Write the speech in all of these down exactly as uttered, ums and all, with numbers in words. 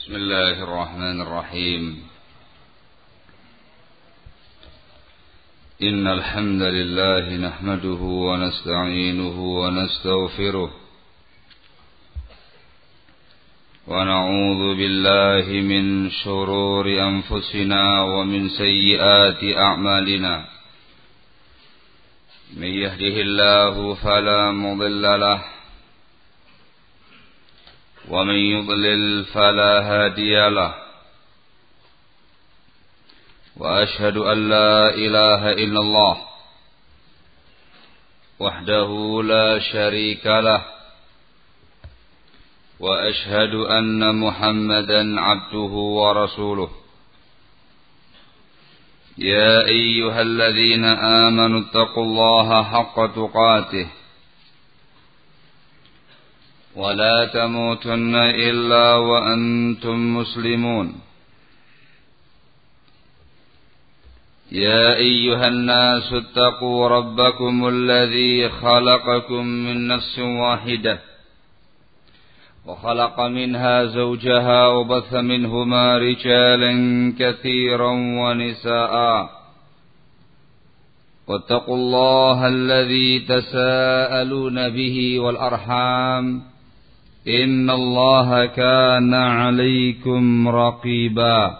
بسم الله الرحمن الرحيم إن الحمد لله نحمده ونستعينه ونستغفره ونعوذ بالله من شرور أنفسنا ومن سيئات أعمالنا من يهده الله فلا مضل له ومن يضلل فلا هادي له وأشهد أن لا إله إلا الله وحده لا شريك له وأشهد أن محمدا عبده ورسوله يا أيها الذين آمنوا اتقوا الله حق تقاته ولا تموتن إلا وأنتم مسلمون يا أيها الناس اتقوا ربكم الذي خلقكم من نفس واحدة وخلق منها زوجها وبث منهما رجالا كثيرا ونساء واتقوا الله الذي تساءلون به والأرحام إن الله كان عليكم رقيبا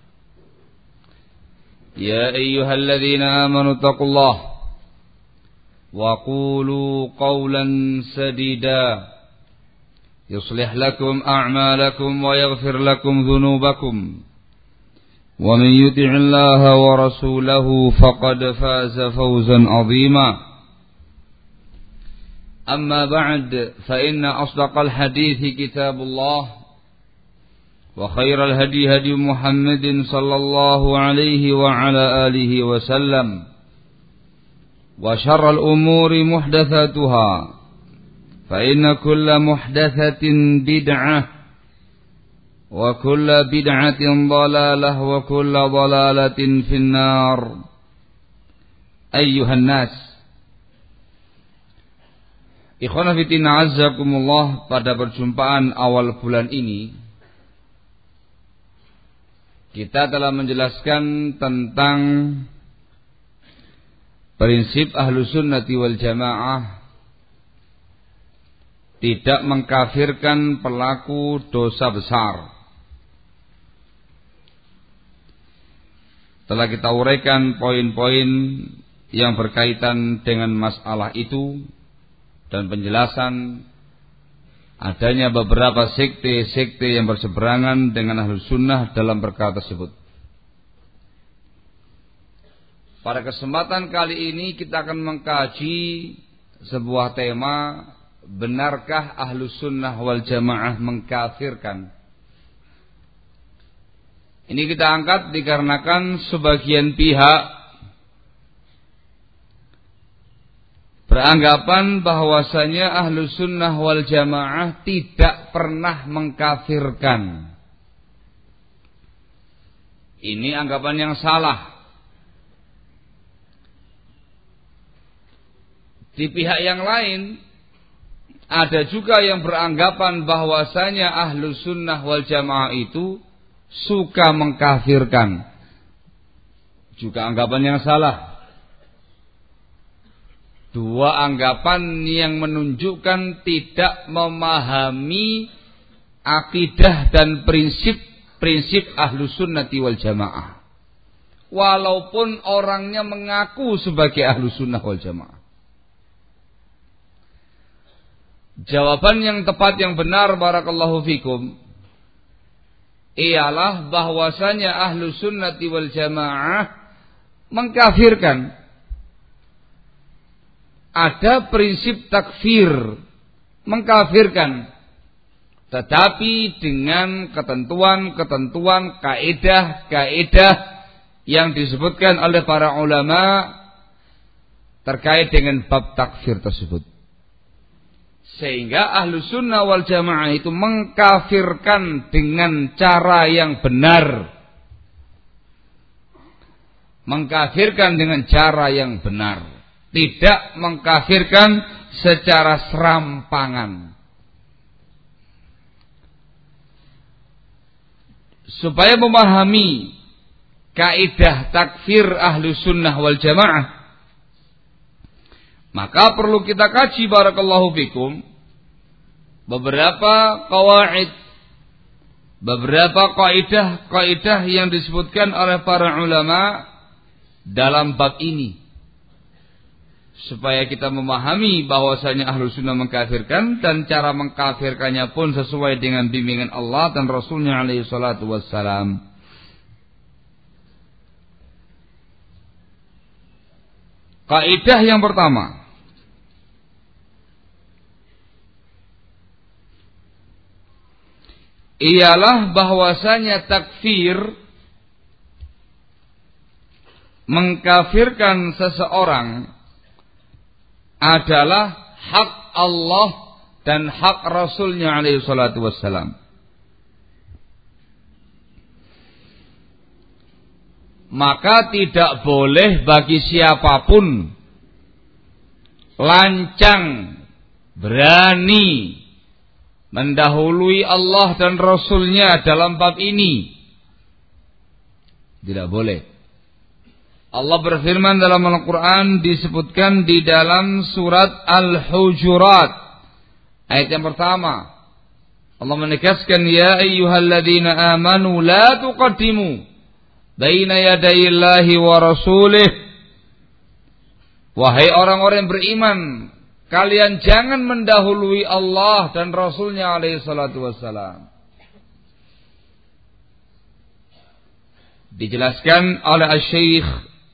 يا أيها الذين آمنوا اتقوا الله وقولوا قولا سديدا يصلح لكم أعمالكم ويغفر لكم ذنوبكم ومن يطع الله ورسوله فقد فاز فوزا عظيما أما بعد فإن أصدق الحديث كتاب الله وخير الهدي هدي محمد صلى الله عليه وعلى آله وسلم وشر الأمور محدثاتها فإن كل محدثة بدعة وكل بدعة ضلالة وكل ضلالة في النار أيها الناس Ikhwana fillah azzakumullah, pada perjumpaan awal bulan ini kita telah menjelaskan tentang prinsip ahlu sunnati wal jamaah tidak mengkafirkan pelaku dosa besar. Telah kita uraikan poin-poin yang berkaitan dengan masalah itu dan penjelasan adanya beberapa sekte-sekte yang berseberangan dengan Ahlus Sunnah dalam perkara tersebut. Pada kesempatan kali ini kita akan mengkaji sebuah tema, benarkah Ahlus Sunnah wal Jamaah mengkafirkan? Ini kita angkat dikarenakan sebagian pihak beranggapan bahwasanya Ahlus Sunnah wal Jamaah tidak pernah mengkafirkan. Ini anggapan yang salah. Di pihak yang lain ada juga yang beranggapan bahwasanya Ahlus Sunnah wal Jamaah itu suka mengkafirkan. Juga anggapan yang salah. Dua anggapan yang menunjukkan tidak memahami akidah dan prinsip-prinsip Ahlus Sunnati wal Jamaah. Walaupun orangnya mengaku sebagai Ahlus Sunnah wal Jamaah. Jawaban yang tepat yang benar barakallahu fikum ialah bahwasanya Ahlus Sunnati wal Jamaah mengkafirkan. Ada prinsip takfir, mengkafirkan, tetapi dengan ketentuan-ketentuan, kaedah-kaedah yang disebutkan oleh para ulama terkait dengan bab takfir tersebut. Sehingga Ahlus Sunnah wal Jamaah itu mengkafirkan dengan cara yang benar. Mengkafirkan dengan cara yang benar. Tidak mengkafirkan secara serampangan. supaya memahami kaidah takfir ahlu sunnah wal jamaah, maka perlu kita kaji barakallahu fikum beberapa qawaid, beberapa kaidah-kaidah yang disebutkan oleh para ulama dalam bab ini, supaya kita memahami bahwasanya ahlu sunnah mengkafirkan dan cara mengkafirkannya pun sesuai dengan bimbingan Allah dan Rasulnya alaihi salatu wassalam. Kaidah yang pertama, ialah bahwasanya takfir, mengkafirkan seseorang, adalah hak Allah dan hak Rasulnya alaihi salatu wassalam. Maka tidak boleh bagi siapapun lancang, berani mendahului Allah dan Rasulnya dalam bab ini. Tidak boleh. Allah berfirman dalam Al-Quran, disebutkan di dalam surat Al-Hujurat ayat yang pertama. Allah menegaskan, ya ayyuhalladzina amanu la tuqaddimu baina yadayillahi wa rasulih. Wahai orang-orang yang beriman, kalian jangan mendahului Allah dan Rasulnya alaihi salatu wassalam. Dijelaskan oleh Asy-Syaikh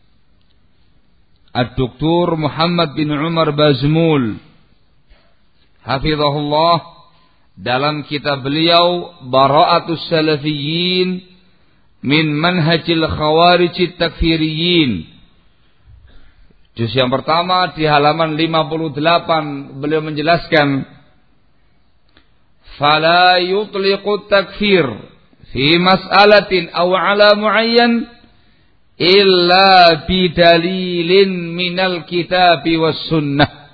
Ad-Doktor Muhammad bin Umar Bazmul hafizahullah dalam kitab beliau Bara'atus Salafiyyin min Manhajil Khawarijit Takfiriyyin. Juz yang pertama di halaman lima puluh delapan beliau menjelaskan, fala yutliqut takfir fi mas'alatin aw ala muayyan illa bidalilin minal kitabi was sunnah.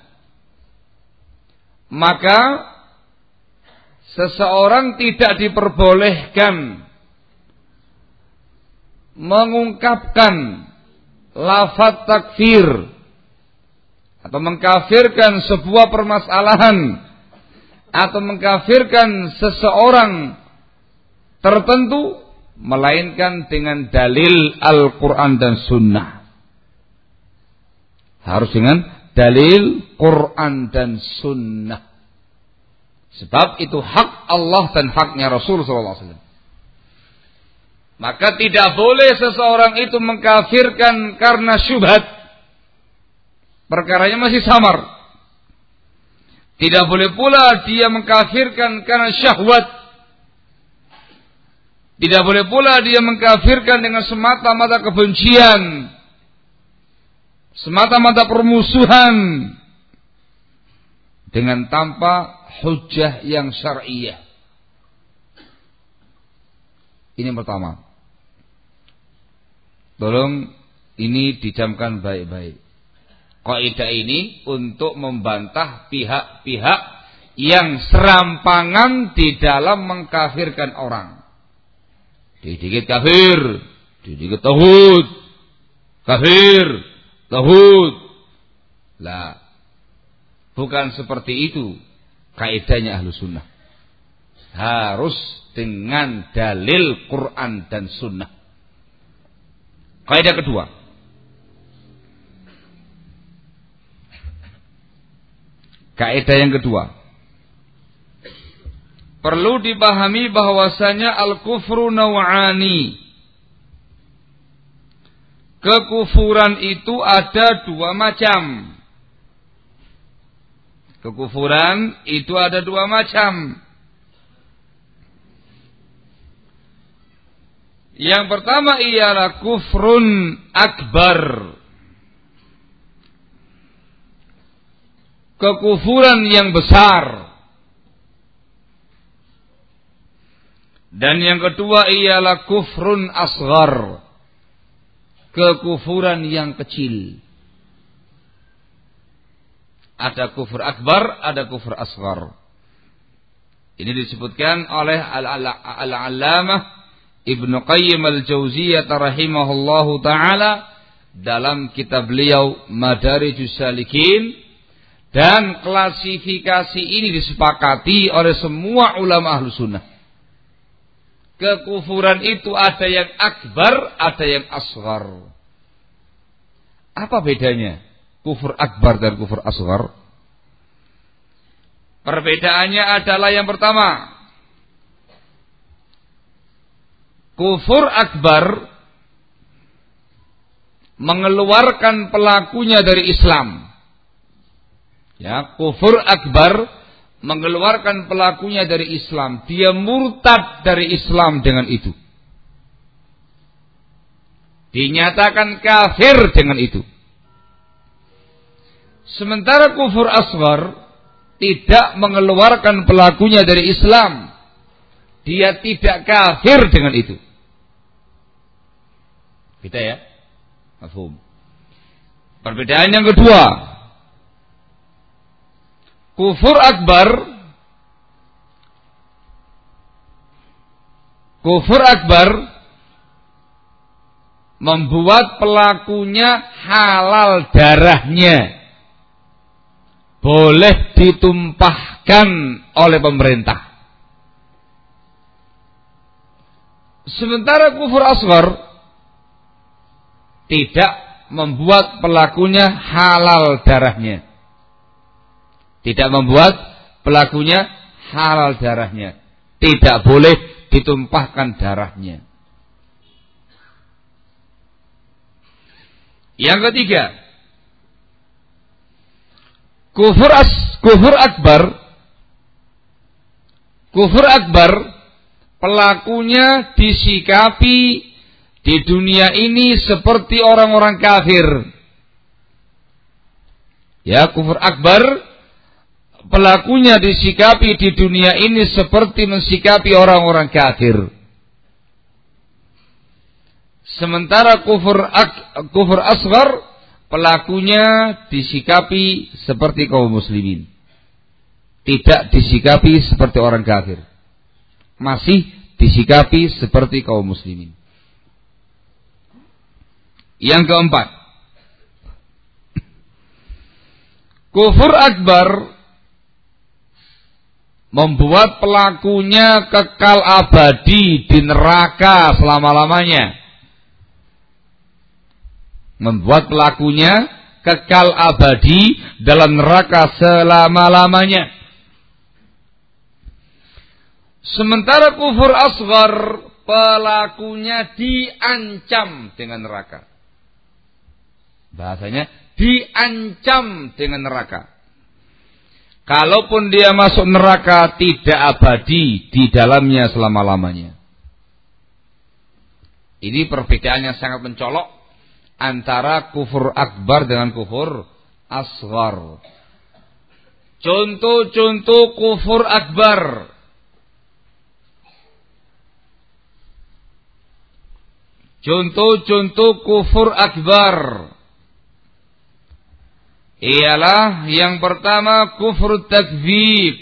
Maka seseorang tidak diperbolehkan mengungkapkan lafaz takfir atau mengkafirkan sebuah permasalahan atau mengkafirkan seseorang tertentu melainkan dengan dalil Al-Quran dan Sunnah. Harus dengan dalil Quran dan Sunnah. Sebab itu hak Allah dan haknya Rasul sallallahu alaihi wasallam. Maka tidak boleh seseorang itu mengkafirkan karena syubhat, perkaranya masih samar. Tidak boleh pula dia mengkafirkan karena syahwat. Tidak boleh pula dia mengkafirkan dengan semata-mata kebencian, semata-mata permusuhan, dengan tanpa hujjah yang syar'iyah. Ini yang pertama. Tolong ini dijamkan baik-baik. Kaidah ini untuk membantah pihak-pihak yang serampangan di dalam mengkafirkan orang. Dikit kafir, dikit tauhid, kafir, tauhid. Lah, bukan seperti itu kaidahnya ahlu sunnah. Harus dengan dalil Quran dan Sunnah. Kaidah kedua, kaidah yang kedua, perlu dipahami bahwasanya al-kufru naw'ani. Kekufuran itu ada dua macam. Kekufuran itu ada dua macam. Yang pertama ialah kufrun akbar. Kekufuran yang besar. Dan yang kedua ialah kufrun asghar. Kekufuran yang kecil. Ada kufur akbar, ada kufur asghar. Ini disebutkan oleh Al-Allamah Ibnu Qayyim al-Jauziyah rahimahullahu ta'ala dalam kitab beliau Madarijus Salikin, dan klasifikasi ini disepakati oleh semua ulama ahlu sunnah. Kekufuran itu ada yang akbar, ada yang asghar. Apa bedanya kufur akbar dan kufur asghar? Perbedaannya adalah yang pertama, kufur akbar mengeluarkan pelakunya dari Islam. Ya, kufur akbar mengeluarkan pelakunya dari Islam. Dia murtad dari Islam dengan itu. Dinyatakan kafir dengan itu. Sementara kufur asghar tidak mengeluarkan pelakunya dari Islam. Dia tidak kafir dengan itu. Kita ya? Mafhum. Perbedaan yang kedua, kufur akbar Kufur akbar membuat pelakunya halal darahnya, boleh ditumpahkan oleh pemerintah. Sementara kufur asghar tidak membuat pelakunya halal darahnya. Tidak membuat pelakunya halal darahnya. Tidak boleh ditumpahkan darahnya. Yang ketiga, kufur as, kufur akbar, kufur akbar pelakunya disikapi di dunia ini seperti orang-orang kafir. Ya, kufur akbar pelakunya disikapi di dunia ini seperti mensikapi orang-orang kafir. Sementara kufur ak, kufur asghar pelakunya disikapi seperti kaum muslimin. Tidak disikapi seperti orang kafir. Masih disikapi seperti kaum muslimin. Yang keempat, kufur akbar membuat pelakunya kekal abadi di neraka selama-lamanya. Membuat pelakunya kekal abadi dalam neraka selama-lamanya. Sementara kufur asghar pelakunya diancam dengan neraka. Bahasanya diancam dengan neraka. Kalaupun dia masuk neraka tidak abadi di dalamnya selama-lamanya. Ini perbedaan yang sangat mencolok antara kufur akbar dengan kufur asghar. Contoh-contoh kufur akbar. Contoh-contoh kufur akbar ialah yang pertama kufur takdzib.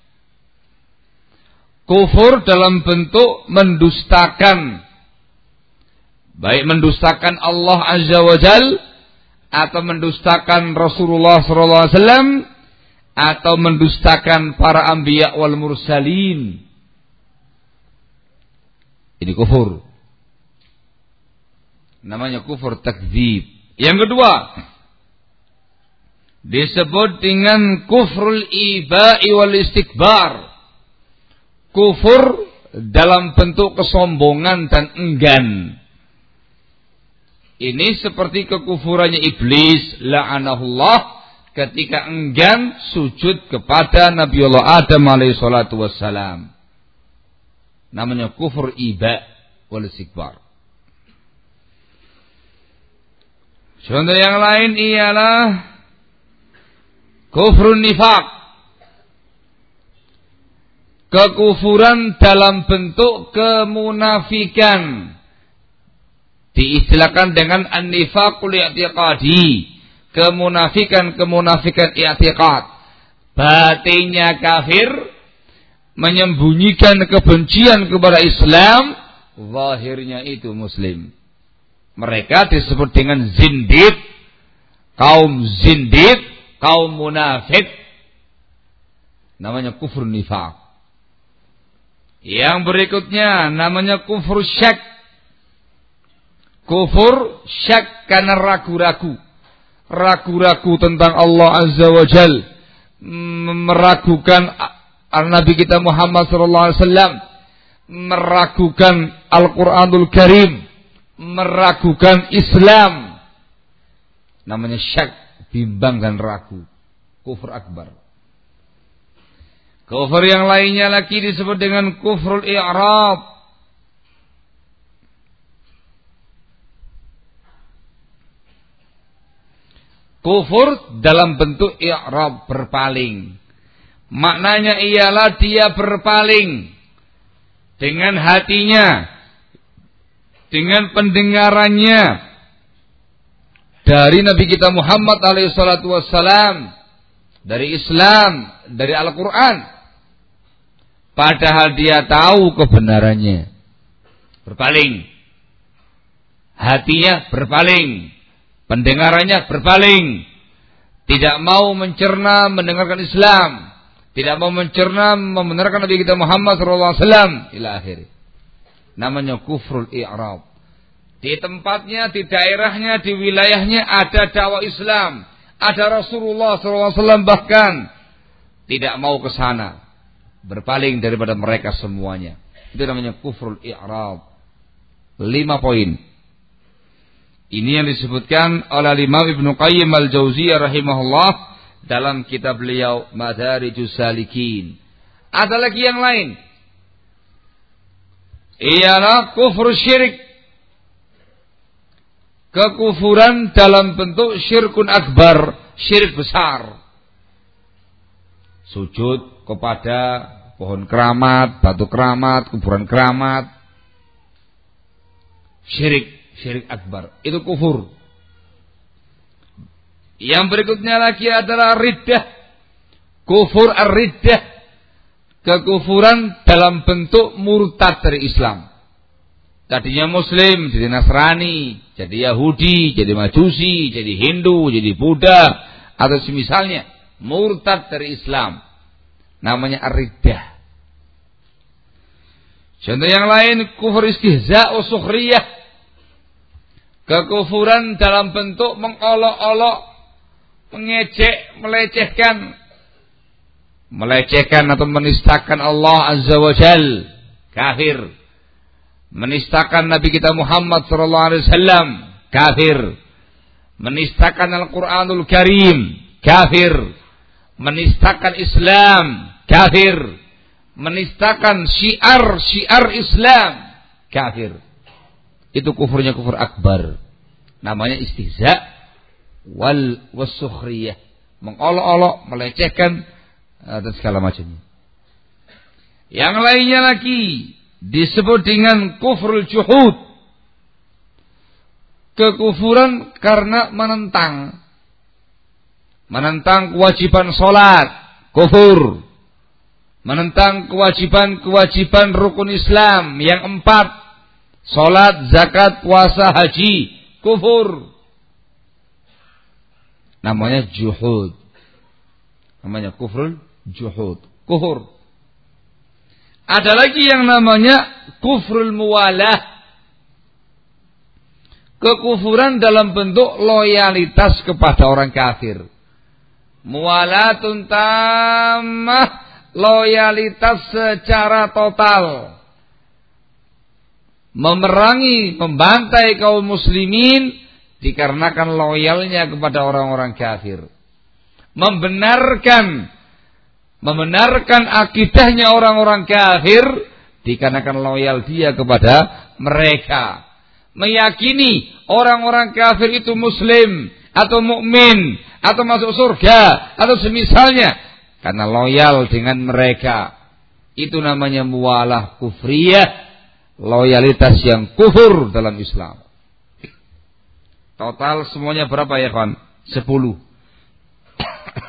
Kufur dalam bentuk mendustakan, baik mendustakan Allah Azza wa Jal atau mendustakan Rasulullah sallallahu alaihi wasallam atau mendustakan para anbiya wal mursalin. Ini kufur. Namanya kufur takdzib. Yang kedua disebut dengan kufrul iba'i wal istikbar. Kufur dalam bentuk kesombongan dan enggan. Ini seperti kekufurannya iblis la'anahullah ketika enggan sujud kepada Nabiullah Adam alaihi salatu wassalam. Namanya kufur iba' wal istikbar. Contoh yang lain ialah kufrun nifaq. Kekufuran dalam bentuk kemunafikan. Diistilahkan dengan an-nifaqul i'tiqadi. Kemunafikan-kemunafikan i'tiqad. Batinnya kafir, menyembunyikan kebencian kepada Islam, zahirnya itu muslim. Mereka disebut dengan zindiq, kaum zindiq, kaum munafik. Namanya kufur nifaq. Yang berikutnya namanya kufur syak. Kufur syak karena ragu-ragu. Ragu-ragu tentang Allah Azza wa Jal, meragukan Nabi kita Muhammad sallallahu alaihi wasallam, meragukan Al-Qur'anul Karim, meragukan Islam. Namanya syak, bimbang dan ragu. Kufur akbar. Kufur yang lainnya lagi disebut dengan kufrul i'rab. Kufur dalam bentuk i'rab, berpaling. Maknanya ialah dia berpaling dengan hatinya, dengan pendengarannya dari Nabi kita Muhammad alaihi salatu wassalam, dari Islam, dari Al-Quran. Padahal dia tahu kebenarannya. Berpaling. Hatinya berpaling. Pendengarannya berpaling, tidak mau mencerna mendengarkan Islam, tidak mau mencerna membenarkan Nabi kita Muhammad sallallahu alaihi wasallam ila akhir. Namanya kufrul i'rab. Di tempatnya, di daerahnya, di wilayahnya ada dakwah Islam, ada Rasulullah sallallahu alaihi wasallam, bahkan tidak mau ke sana, berpaling daripada mereka semuanya. Itu namanya kufrul i'rab. Lima poin. Ini yang disebutkan oleh Imam Ibnu Qayyim al-Jauziyah rahimahullah dalam kitab beliau Madarijus Salikin. Ada lagi yang lain. Ialah kufur syirik. Kekufuran dalam bentuk syirkun akbar, syirik besar. Sujud kepada pohon keramat, batu keramat, kuburan keramat. Syirik. Syirik akbar, itu kufur. Yang berikutnya lagi adalah riddah. Kufur ar-riddah. Kekufuran dalam bentuk murtad dari Islam. Tadinya Muslim, jadi Nasrani, jadi Yahudi, jadi Majusi, jadi Hindu, jadi Buddha, atau semisalnya. Murtad dari Islam. Namanya ar-riddah. Contoh yang lain, kufur istihza' wa sukhriyah. Kekufuran dalam bentuk mengolok-olok, mengejek, melecehkan. Melecehkan atau menistakan Allah Azza wa Jal. Kafir. Menistakan Nabi kita Muhammad sallallahu alaihi wasallam. Kafir. Menistakan Al-Quranul Karim. Kafir. Menistakan Islam. Kafir. Menistakan syiar-syiar Islam. Kafir. Itu kufurnya kufur akbar. Namanya istihza wal wasukhriyah. Mengolok-olok, melecehkan dan segala macamnya. Yang lainnya lagi disebut dengan kufrul juhud. Kekufuran karena menentang. Menentang kewajiban sholat, kufur. Menentang kewajiban-kewajiban rukun Islam yang empat. Salat, zakat, puasa, haji, kufur. Namanya juhud. Namanya kufrul juhud. Kufur. Ada lagi yang namanya kufrul muwalah. Kekufuran dalam bentuk loyalitas kepada orang kafir. Muwalatun tammah, loyalitas secara total. Memerangi, membantai kaum muslimin dikarenakan loyalnya kepada orang-orang kafir. Membenarkan membenarkan akidahnya orang-orang kafir dikarenakan loyal dia kepada mereka. Meyakini orang-orang kafir itu muslim atau mukmin atau masuk surga atau semisalnya karena loyal dengan mereka. Itu namanya muwalah kufriyah. Loyalitas yang kufur dalam Islam. Total semuanya berapa ya kawan? Sepuluh.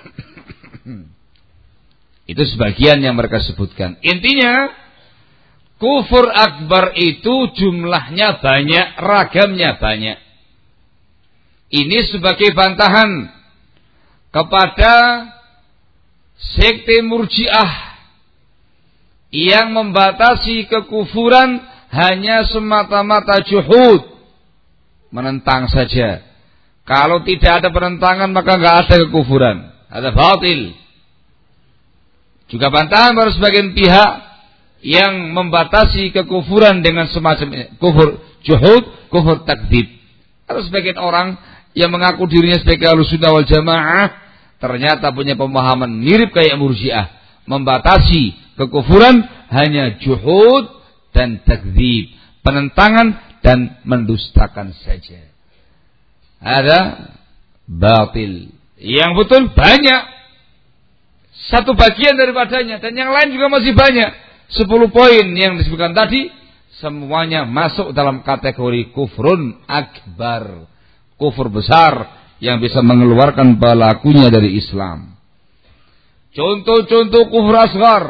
Itu sebagian yang mereka sebutkan. Intinya Kufur akbar itu jumlahnya banyak, ragamnya banyak. Ini sebagai bantahan kepada sekte Murji'ah yang membatasi kekufuran hanya semata-mata juhud, menentang saja. Kalau tidak ada penentangan maka enggak ada kekufuran, ada batil. Juga bantahan pada sebagian pihak yang membatasi kekufuran dengan semacam kufur juhud, kufur takdzib. Ada sebagian orang yang mengaku dirinya sebagai Ahlussunnah wal Jamaah ternyata punya pemahaman mirip kayak Murji'ah, membatasi kekufuran hanya juhud dan takdzib, penentangan dan mendustakan saja. Ada batil. Yang betul banyak, satu bagian daripadanya, dan yang lain juga masih banyak. Sepuluh poin yang disebutkan tadi semuanya masuk dalam kategori kufrun akbar, kufur besar yang bisa mengeluarkan pelakunya dari Islam. Contoh-contoh kufur asghar.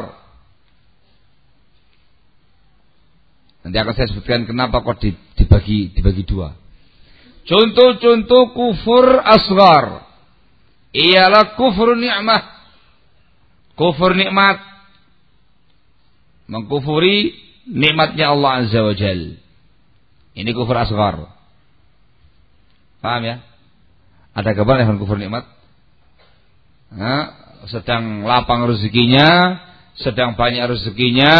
Nanti akan saya sebutkan kenapa kok dibagi dibagi dua. Contoh-contoh kufur asghar ialah kufur nikmah, kufur nikmat, mengkufuri nikmatnya Allah Azza wa Jal. Ini kufur asghar. Paham ya? Ada kabar dengan kufur nikmat? Nah, sedang lapang rezekinya, sedang banyak rezekinya,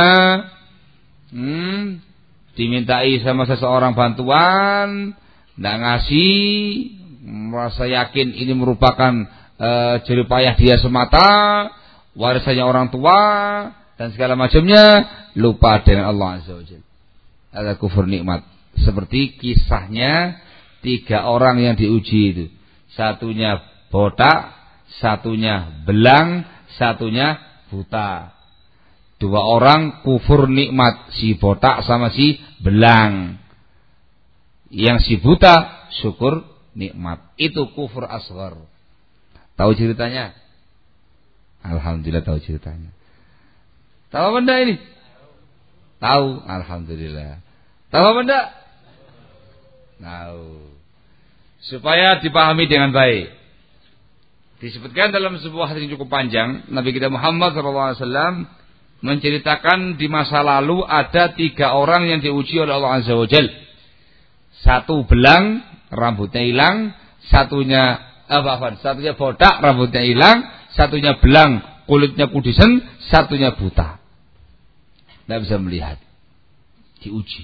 hmm, dimintai sama seseorang bantuan, tidak ngasih, merasa yakin ini merupakan e, jerih payah dia semata, warisannya orang tua dan segala macamnya, lupa dengan Allah Azza wa Jalla. Ada kufur nikmat. Seperti kisahnya tiga orang yang diuji itu. Satunya botak, satunya belang, satunya buta. Dua orang kufur nikmat, si botak sama si belang. Yang si buta syukur nikmat. Itu kufur asghar. Tahu ceritanya? Alhamdulillah tahu ceritanya. Tahu apa enggak ini? Tahu, alhamdulillah. Tahu apa enggak? Tahu. Supaya dipahami dengan baik. Disebutkan dalam sebuah hadis yang cukup panjang, Nabi kita Muhammad shallallahu alaihi wasallam menceritakan di masa lalu ada tiga orang yang diuji oleh Allah Azza wa Jalla. Satu belang, rambutnya hilang, satunya apa apa, satunya botak, rambutnya hilang, satunya belang, kulitnya kudisen, satunya buta. Tidak bisa melihat. Diuji.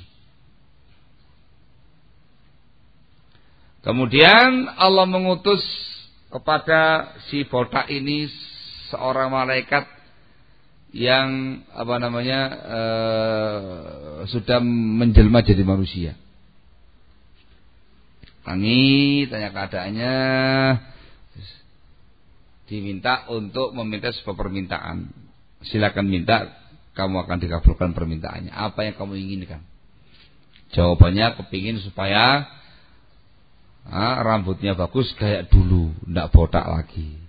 Kemudian Allah mengutus kepada si botak ini seorang malaikat yang apa namanya uh, sudah menjelma jadi manusia. Tangi, tanya keadaannya, diminta untuk meminta sebuah permintaan. Silakan minta, kamu akan dikabulkan permintaannya. Apa yang kamu inginkan? Jawabannya kepingin supaya ah, rambutnya bagus kayak dulu, tidak botak lagi.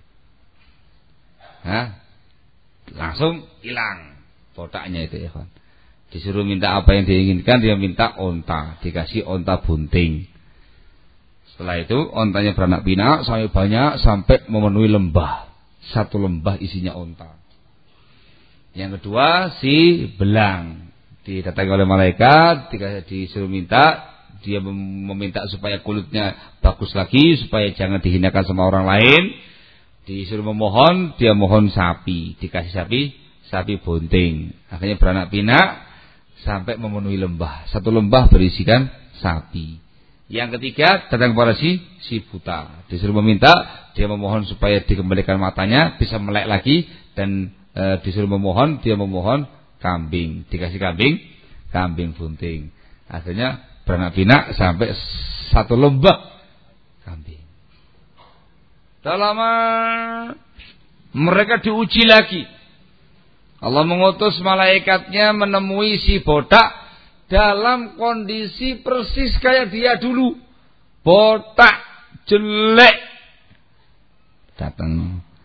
Hah? Langsung hilang botaknya itu ya kan. Disuruh minta apa yang diinginkan, dia minta onta, dikasih onta bunting. Setelah itu ontanya beranak pinak sampai banyak sampai memenuhi lembah. Satu lembah isinya onta. Yang kedua si belang didatangi oleh malaikat, disuruh minta, dia meminta supaya kulitnya bagus lagi, supaya jangan dihinakan sama orang lain. Disuruh memohon, dia mohon sapi, dikasih sapi, sapi bunting. Akhirnya beranak pinak sampai memenuhi lembah. Satu lembah berisikan sapi. Yang ketiga datang kepada si si buta, disuruh meminta, dia memohon supaya dikembalikan matanya, bisa melek lagi, dan e, disuruh memohon, dia memohon kambing, dikasih kambing, kambing bunting. Akhirnya beranak pinak sampai satu lembah kambing. Sudah lama mereka diuji lagi. Allah mengutus malaikatnya menemui si botak dalam kondisi persis kayak dia dulu, botak, jelek. Datang,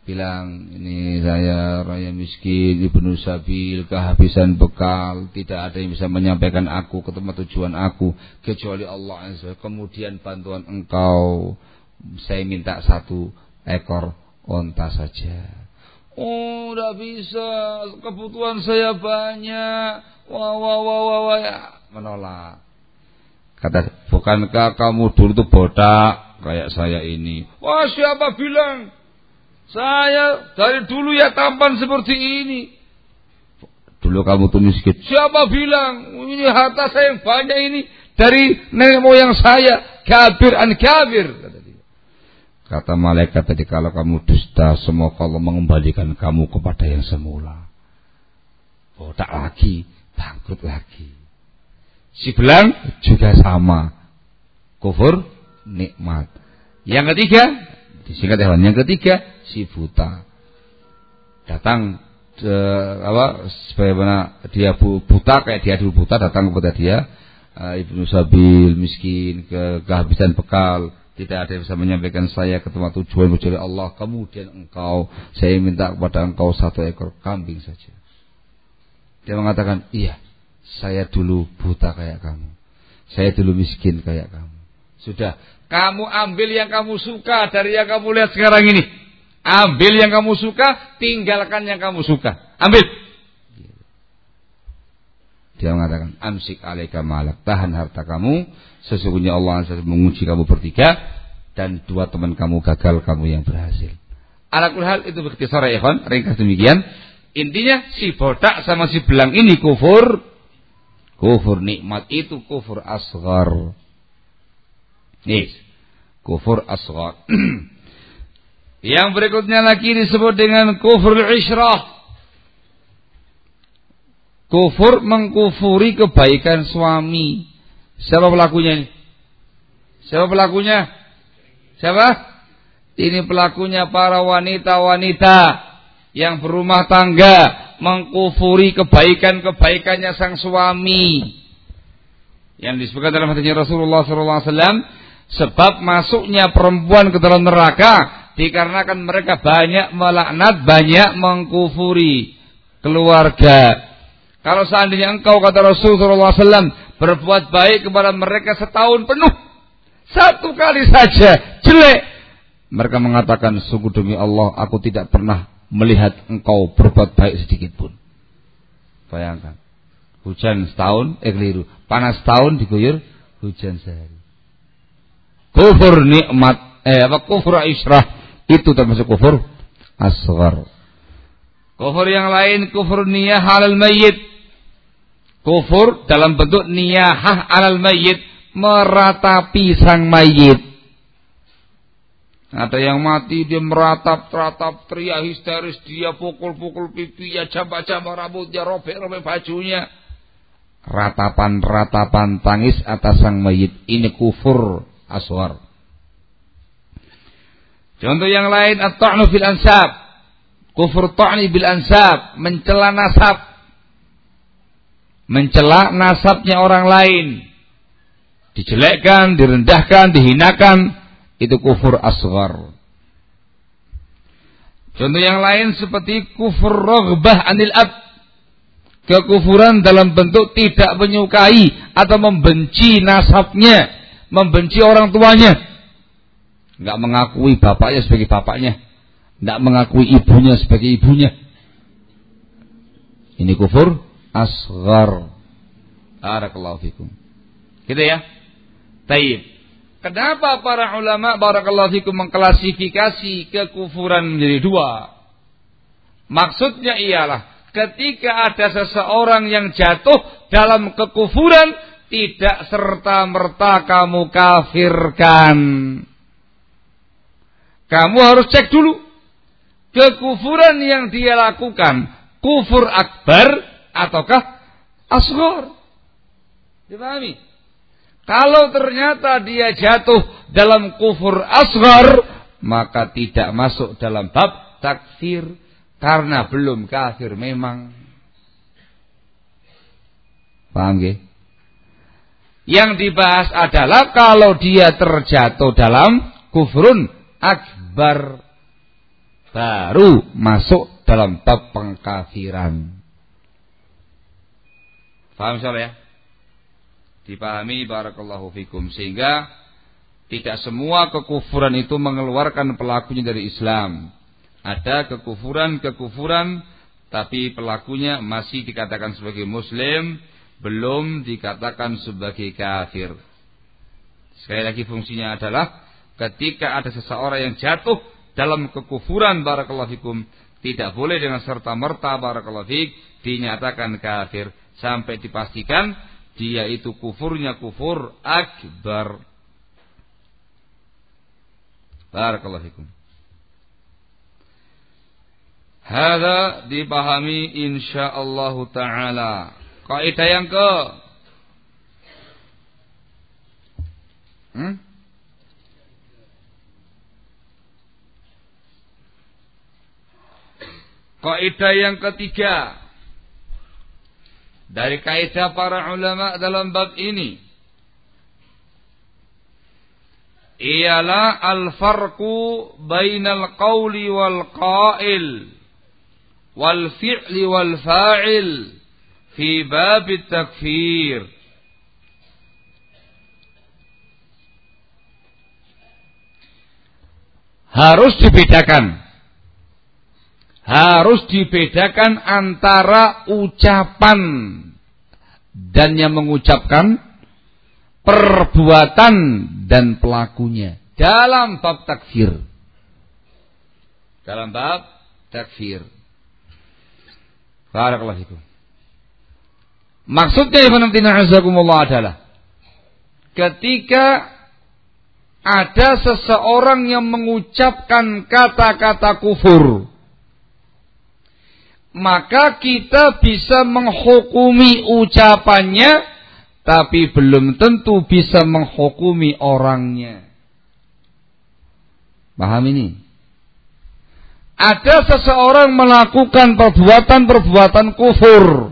bilang, ini saya raya miskin, ibnu sabil, kehabisan bekal, tidak ada yang bisa menyampaikan aku ke tempat tujuan aku kecuali Allah Azza. Kemudian bantuan engkau, saya minta satu ekor onta saja. Oh, tidak bisa, kebutuhan saya banyak. Wah, wah, wah, wah, wah, ya. Menolak. Kata, bukankah kamu dulu tuh botak kayak saya ini? Wah, siapa bilang? Saya dari dulu ya tampan seperti ini. Dulu kamu tuh miskin. Siapa bilang? Ini harta saya yang banyak ini dari nenek moyang saya. Kabir an kabir. Kata dia. Kata malaikat tadi, kalau kamu dusta, semoga Allah mengembalikan kamu kepada yang semula. Botak lagi, bangkrut lagi. Si belang juga sama. Kufur nikmat. Yang ketiga, disingkat hewan. Yang ketiga, si buta datang e, apa sebagaimana dia buta kayak dia dulu buta, datang kepada dia e, ibnu sabil miskin, ke kehabisan bekal, tidak ada yang bisa menyampaikan saya ke tempat tujuan kecuali Allah. Kemudian engkau, saya minta kepada engkau satu ekor kambing saja. Dia mengatakan, iya, saya dulu buta kayak kamu, saya dulu miskin kayak kamu. Sudah, kamu ambil yang kamu suka dari yang kamu lihat sekarang ini. Ambil yang kamu suka, tinggalkan yang kamu suka. Ambil. Dia mengatakan, amsik alaika malak, tahan harta kamu. Sesungguhnya Allah menguji kamu bertiga, dan dua teman kamu gagal, kamu yang berhasil. Ala kulli hal, itu berkisar ya ikhwan, ringkas demikian. Intinya si bodak sama si belang ini kufur. Kufur nikmat itu kufur asghar. Yes. Kufur asghar. Yang berikutnya lagi disebut dengan kufur isyrah. Kufur mengkufuri kebaikan suami. Siapa pelakunya ini? Siapa pelakunya? Siapa? Ini pelakunya para wanita-wanita yang berumah tangga, mengkufuri kebaikan-kebaikannya sang suami. Yang disebutkan dalam hadisnya Rasulullah shallallahu alaihi wasallam, sebab masuknya perempuan ke dalam neraka dikarenakan mereka banyak melaknat, banyak mengkufuri keluarga. Kalau seandainya engkau, kata Rasulullah shallallahu alaihi wasallam, berbuat baik kepada mereka setahun penuh, satu kali saja jelek, mereka mengatakan, sungguh demi Allah, aku tidak pernah melihat engkau berbuat baik sedikit pun. Bayangkan, hujan setahun, eh keliru, panas setahun diguyur hujan sehari. Kufur nikmat, eh apa kufur isyrah, itu termasuk kufur asghar. Kufur yang lain, kufur niyah alal mayyit. Kufur dalam bentuk niyahah alal mayyit, meratapi sang mayit. Ada yang mati, dia meratap-ratap, teriak histeris, dia pukul-pukul pipinya, jambak-jambak rambutnya, robek-robek bajunya. Ratapan-ratapan tangis atas sang mayit, ini kufur asghar. Contoh yang lain, at-ta'nu fil ansab. Kufur ta'ni bil ansab, mencela nasab. Mencela nasabnya orang lain. Dijelekkan, direndahkan, dihinakan, itu kufur asghar. Contoh yang lain seperti kufur raghbah anil ab. Kekufuran dalam bentuk tidak menyukai atau membenci nasabnya, membenci orang tuanya. Enggak mengakui bapaknya sebagai bapaknya, enggak mengakui ibunya sebagai ibunya. Ini kufur asghar. Barakallahu fikum. Gitu ya. Taib. Kenapa para ulama barakallahu fikum mengklasifikasi kekufuran menjadi dua? Maksudnya ialah ketika ada seseorang yang jatuh dalam kekufuran, tidak serta-merta kamu kafirkan. Kamu harus cek dulu kekufuran yang dia lakukan, kufur akbar ataukah asghar. Dipahami? Kalau ternyata dia jatuh dalam kufur asghar, maka tidak masuk dalam bab takfir, karena belum kafir memang. Paham nggih? Yang dibahas adalah kalau dia terjatuh dalam kufrun akbar. baru masuk dalam bab pengkafiran. Paham insyaallah ya? Dipahami barakallahu fikum, sehingga tidak semua kekufuran itu mengeluarkan pelakunya dari Islam. Ada kekufuran-kekufuran tapi pelakunya masih dikatakan sebagai muslim, belum dikatakan sebagai kafir. Sekali lagi fungsinya adalah ketika ada seseorang yang jatuh dalam kekufuran barakallahu fikum, tidak boleh dengan serta-merta barakallahu fik dinyatakan kafir sampai dipastikan dia itu kufurnya kufur akbar. Barakallahu fikum. Hadza dipahami insyaallah taala. Kaidah yang ke hmm? Kaidah yang ketiga dari kaidah para ulama dalam bab ini ialah al-farqu bainal qawli wal qail wal fi'li wal fa'il fi bab at-takfir. Harus dibedakan. Harus dibedakan antara ucapan dan yang mengucapkan, perbuatan dan pelakunya dalam bab takfir. Dalam bab takfir. Barakallahu fikum. Maksudnya ibn azakumullah adalah ketika ada seseorang yang mengucapkan kata-kata kufur, maka kita bisa menghukumi ucapannya, tapi belum tentu bisa menghukumi orangnya. Paham ini? Ada seseorang melakukan perbuatan-perbuatan kufur,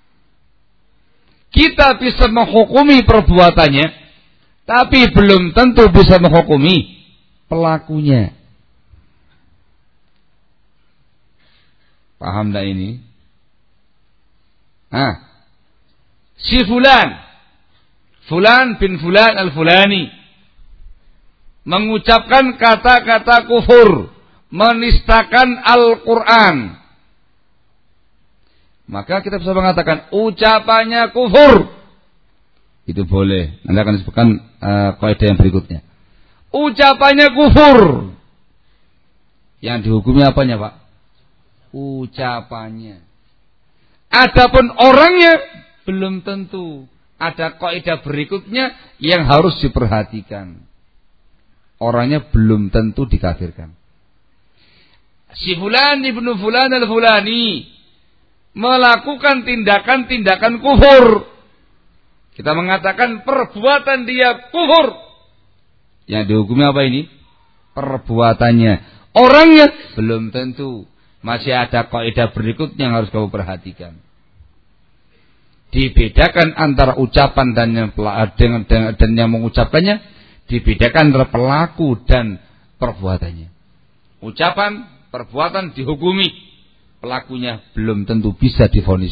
kita bisa menghukumi perbuatannya, tapi belum tentu bisa menghukumi pelakunya. Paham tak ini? Ah, si fulan, fulan bin fulan al-fulani mengucapkan kata-kata kufur, menistakan Al-Quran, maka kita bisa mengatakan ucapannya kufur. Itu boleh. Nanti akan disebutkan uh, kaidah yang berikutnya. Ucapannya kufur. Yang dihukumi apanya, Pak? Ucapannya. Adapun orangnya belum tentu. Ada kaidah berikutnya yang harus diperhatikan. Orangnya belum tentu dikafirkan. Si fulan ibnu fulan al-fulani melakukan tindakan-tindakan kufur, kita mengatakan perbuatan dia kufur. Yang dihukumi apa ini? Perbuatannya. Orangnya belum tentu. Masih ada kaidah berikutnya yang harus kamu perhatikan. Dibedakan antara ucapan dan yang dengan, dengan dan yang mengucapkannya, dibedakan antara pelaku dan perbuatannya. Ucapan, perbuatan dihukumi, pelakunya belum tentu bisa divonis.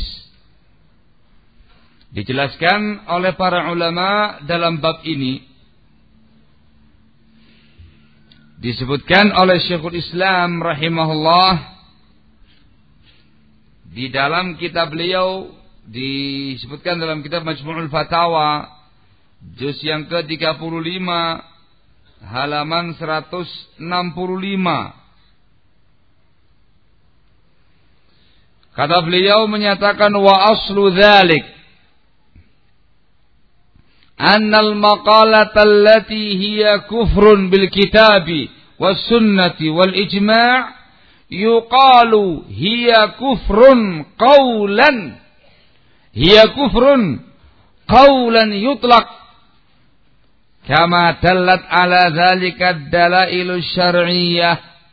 Dijelaskan oleh para ulama dalam bab ini, disebutkan oleh Syekhul Islam rahimahullah di dalam kitab beliau, disebutkan dalam kitab Majmu'ul Fatawa juz yang ke tiga puluh lima halaman seratus enam puluh lima. Kata beliau menyatakan wa aslu dzalik annal maqalata allati hiya kufrun bil kitabi was sunnati wal ijma' yuqalu hiya kufrun qawlan hiya kufrun qawlan yutlaq kama dallat ala dzalika ad-dalailu syar'iyyah.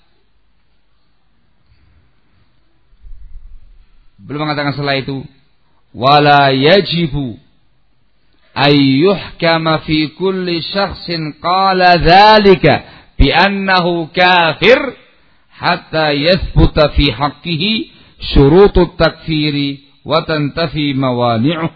Belum mengatakan setelah itu wala yajibu ay yuhkama fi kulli syakhsin qala dzalika bi annahu kafir hatta yathbuta fi haqqihi syurutut takfiri wa tantafi mawani'uh.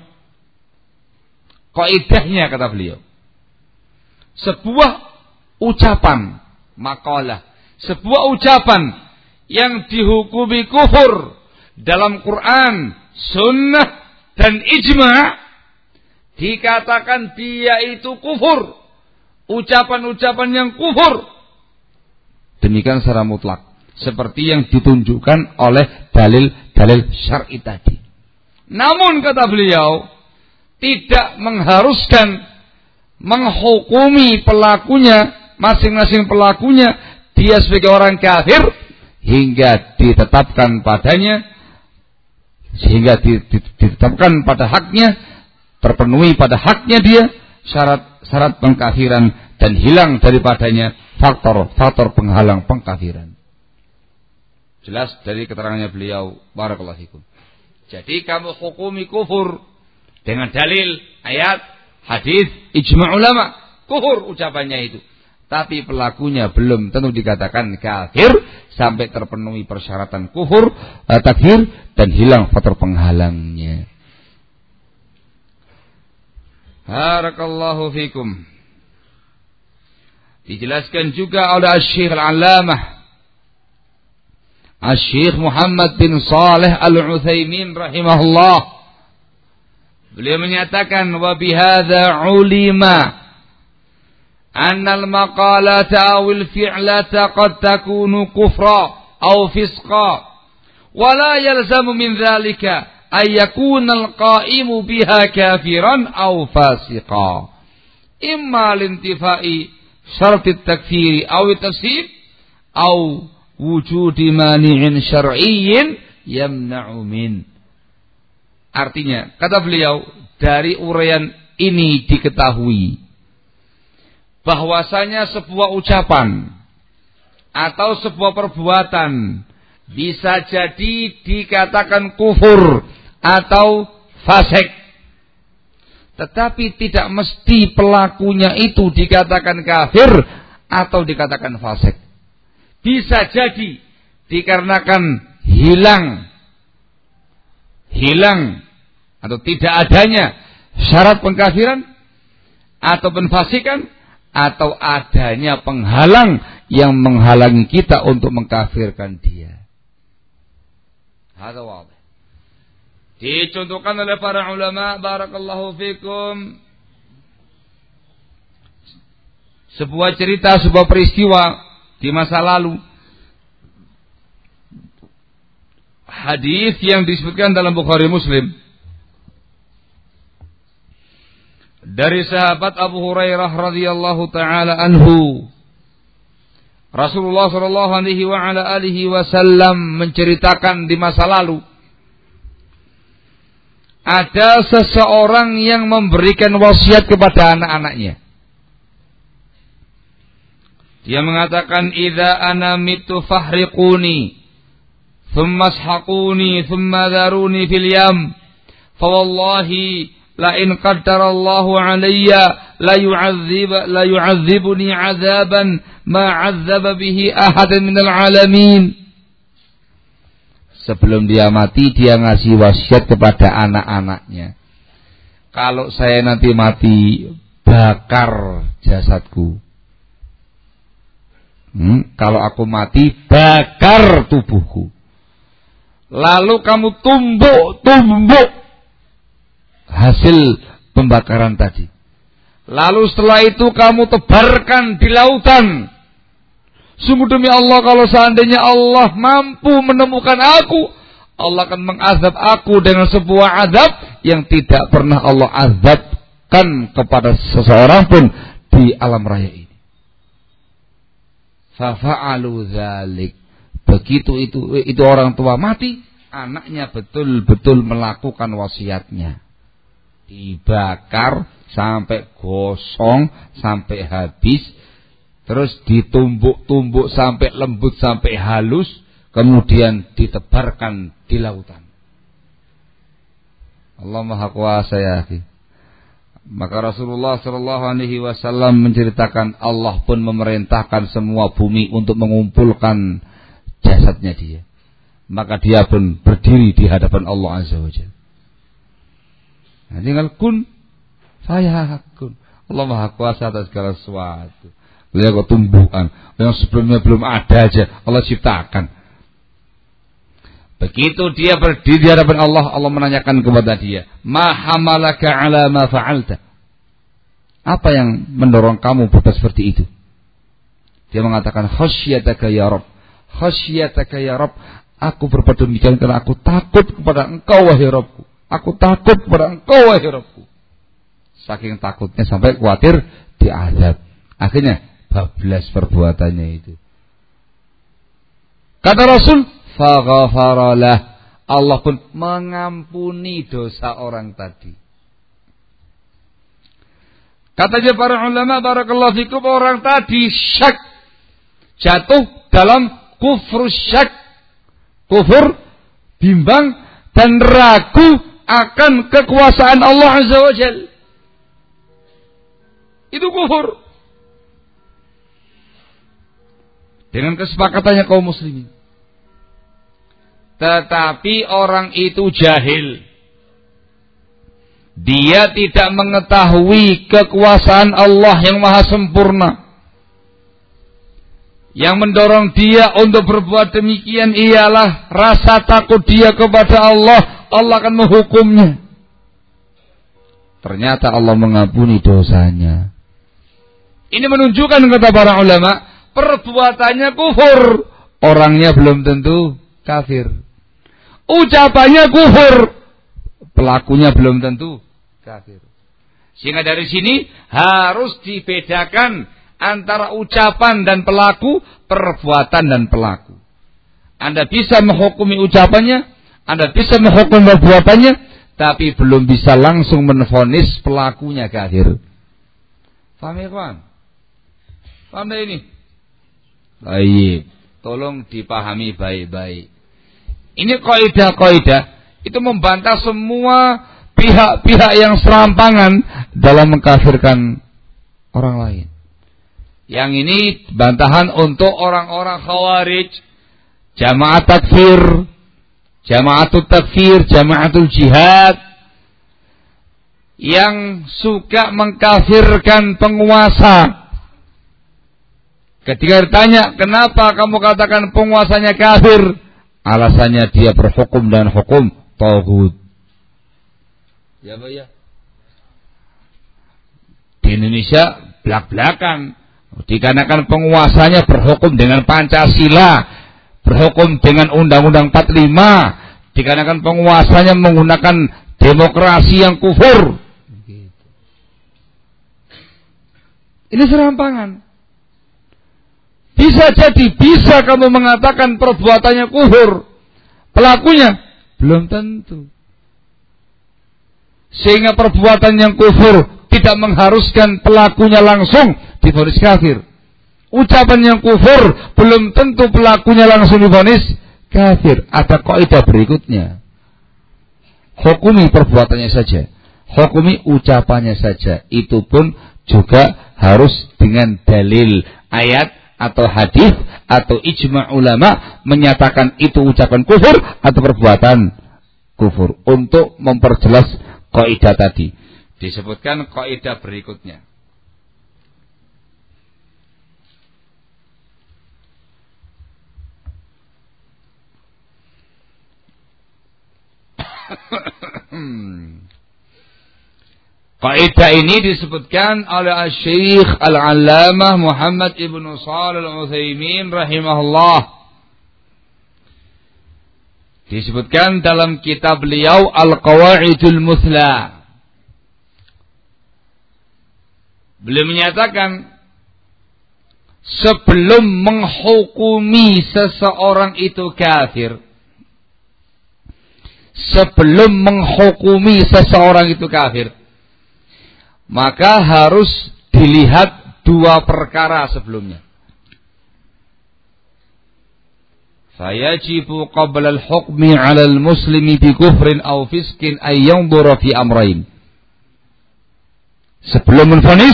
Kaidahnya kata beliau, sebuah ucapan makalah, sebuah ucapan yang dihukumi kufur dalam Quran, sunnah dan ijma' dikatakan dia itu kufur, ucapan-ucapan yang kufur. Demikian secara mutlak, seperti yang ditunjukkan oleh dalil-dalil syar'i tadi. Namun kata beliau, tidak mengharuskan menghukumi pelakunya, masing-masing pelakunya dia sebagai orang kafir hingga ditetapkan padanya, sehingga ditetapkan pada haknya, terpenuhi pada haknya dia syarat-syarat pengkafiran dan hilang daripadanya faktor-faktor penghalang pengkafiran. Jelas dari keterangannya beliau, barakallahu fikum. Jadi kamu hukumi kufur dengan dalil, ayat, hadis, ijma' ulama, kufur ucapannya itu. Tapi pelakunya belum tentu dikatakan kafir sampai terpenuhi persyaratan kufur, eh, takfir dan hilang faktor penghalangnya. Barakallahu fikum. Dijelaskan juga oleh Asy-Syaikh Al-Allamah Asy-Syaikh Muhammad bin Shalih Al-Utsaimin rahimahullah. Beliau menyatakan wa bihadza ulima anna al-maqalata aw al-fi'lata qad takunu kufra aw fisqa wa la yalzamu min dhalika ay yakuna al-qa'imu biha kafiran aw fasiqa imma lintifai syarat at-takfir aw at-tafsir aw wujudi mani'in syar'iyyin yamna'u min. Artinya, kata beliau, dari uraian ini diketahui bahwasanya sebuah ucapan atau sebuah perbuatan bisa jadi dikatakan kufur atau fasik, tetapi tidak mesti pelakunya itu dikatakan kafir atau dikatakan fasik. Bisa jadi dikarenakan hilang hilang atau tidak adanya syarat pengkafiran atau penfasikan, atau adanya penghalang yang menghalangi kita untuk mengkafirkan dia. Hadza wadih. Dicontohkan oleh para ulama, barakallahu fikum, sebuah cerita, sebuah peristiwa di masa lalu. Hadis yang disebutkan dalam Bukhari Muslim dari sahabat Abu Hurairah radhiyallahu taala anhu, Rasulullah sallallahu alaihi wa ala alihi wasallam menceritakan di masa lalu ada seseorang yang memberikan wasiat kepada anak-anaknya. Dia mengatakan, "Idza ana mitu fahriquni thumma ashaquni thumma dharuni fil yam fa wallahi la in qaddarallahu alayya la yu'adzib la yu'adzibuni 'adzaban ma 'adzaba bihi ahadan minal 'alamin." Sebelum dia mati, dia ngasih wasiat kepada anak-anaknya, kalau saya nanti mati, bakar jasadku. Hmm, kalau aku mati, bakar tubuhku. Lalu kamu tumbuk-tumbuk hasil pembakaran tadi. Lalu setelah itu kamu tebarkan di lautan. Sungguh demi Allah, kalau seandainya Allah mampu menemukan aku, Allah akan mengazab aku dengan sebuah azab yang tidak pernah Allah azabkan kepada seseorang pun di alam raya ini. Fafa'alu dzalik. Begitu itu itu orang tua mati, anaknya betul-betul melakukan wasiatnya. Dibakar sampai gosong, sampai habis, terus ditumbuk-tumbuk sampai lembut, sampai halus, kemudian ditebarkan di lautan. Allah Maha Kuasa ya. Maka Rasulullah Shallallahu Alaihi Wasallam menceritakan, Allah pun memerintahkan semua bumi untuk mengumpulkan jasadnya dia. Maka dia pun berdiri di hadapan Allah Azza wa Jalla. Nah, tinggal kun fayakun. Allah Maha Kuasa atas segala sesuatu. Beliau kok tumbuhan yang sebelumnya belum ada aja Allah ciptakan. Begitu dia berdiri di hadapan Allah, Allah menanyakan kepada dia, "Ma hamalaka ala ma fa'alta?" Apa yang mendorong kamu berbuat seperti itu? Dia mengatakan, "Khasyataka ya Rabb. Khasyataka ya Rabb. Aku berbuat demikian karena aku takut kepada Engkau wahai Rabbku. Aku takut kepada Engkau wahai Rabbku." Saking takutnya sampai khawatir diazab. Akhirnya bablas perbuatannya itu. Kata Rasul, faghafaralah. Allah pun mengampuni dosa orang tadi. Katanya para ulama, barakallahu fikum, orang tadi syak, jatuh dalam kufur syak, kufur, bimbang dan ragu akan kekuasaan Allah Azza wa Jalla. Itu kufur. Dengan kesepakatannya kaum muslimin. Tetapi orang itu jahil. Dia tidak mengetahui kekuasaan Allah yang maha sempurna. Yang mendorong dia untuk berbuat demikian ialah rasa takut dia kepada Allah. Allah akan menghukumnya. Ternyata Allah mengampuni dosanya. Ini menunjukkan, kata para ulama, perbuatannya kufur, orangnya belum tentu kafir. Ucapannya kufur, pelakunya belum tentu kafir. Sehingga dari sini harus dibedakan antara ucapan dan pelaku, perbuatan dan pelaku. Anda bisa menghukumi ucapannya, Anda bisa menghukumi perbuatannya, tapi belum bisa langsung menvonis pelakunya kafir. Paham ya kawan? Paham ini? Baik, tolong dipahami baik-baik. Ini kaidah-kaidah itu membantah semua pihak-pihak yang serampangan dalam mengkafirkan orang lain. Yang ini bantahan untuk orang-orang khawarij, jamaah takfir, jamaatul takfir, jamaatul jihad, yang suka mengkafirkan penguasa. Ketika ditanya, kenapa kamu katakan penguasanya kafir? Alasannya dia berhukum dan hukum tauhid. Ya, Pak ya. Di Indonesia belak-belakan, dikarenakan penguasanya berhukum dengan Pancasila, berhukum dengan Undang-Undang empat puluh lima, dikarenakan penguasanya menggunakan demokrasi yang kufur. Ini serampangan. Bisa jadi, bisa kamu mengatakan perbuatannya kufur, pelakunya belum tentu. Sehingga perbuatan yang kufur tidak mengharuskan pelakunya langsung divonis kafir. Ucapan yang kufur belum tentu pelakunya langsung divonis kafir. Ada kaidah berikutnya. Hukumi perbuatannya saja, hukumi ucapannya saja. Itu pun juga harus dengan dalil ayat atau hadis atau ijma' ulama menyatakan itu ucapan kufur atau perbuatan kufur. Untuk memperjelas kaidah tadi, disebutkan kaidah berikutnya. Kaidah ini disebutkan oleh Syekh Al-Allamah Muhammad Ibnu Shalih Al-Utsaimin rahimahullah. Disebutkan dalam kitab beliau Al-Qawaidul Muthla. Beliau menyatakan, sebelum menghukumi seseorang itu kafir, sebelum menghukumi seseorang itu kafir, maka harus dilihat dua perkara sebelumnya. Fayajibu qabla al-hukmi 'ala al-muslimi bi kufrin aw fiskin ay yanzura fi amrayn. Sebelum menvonis,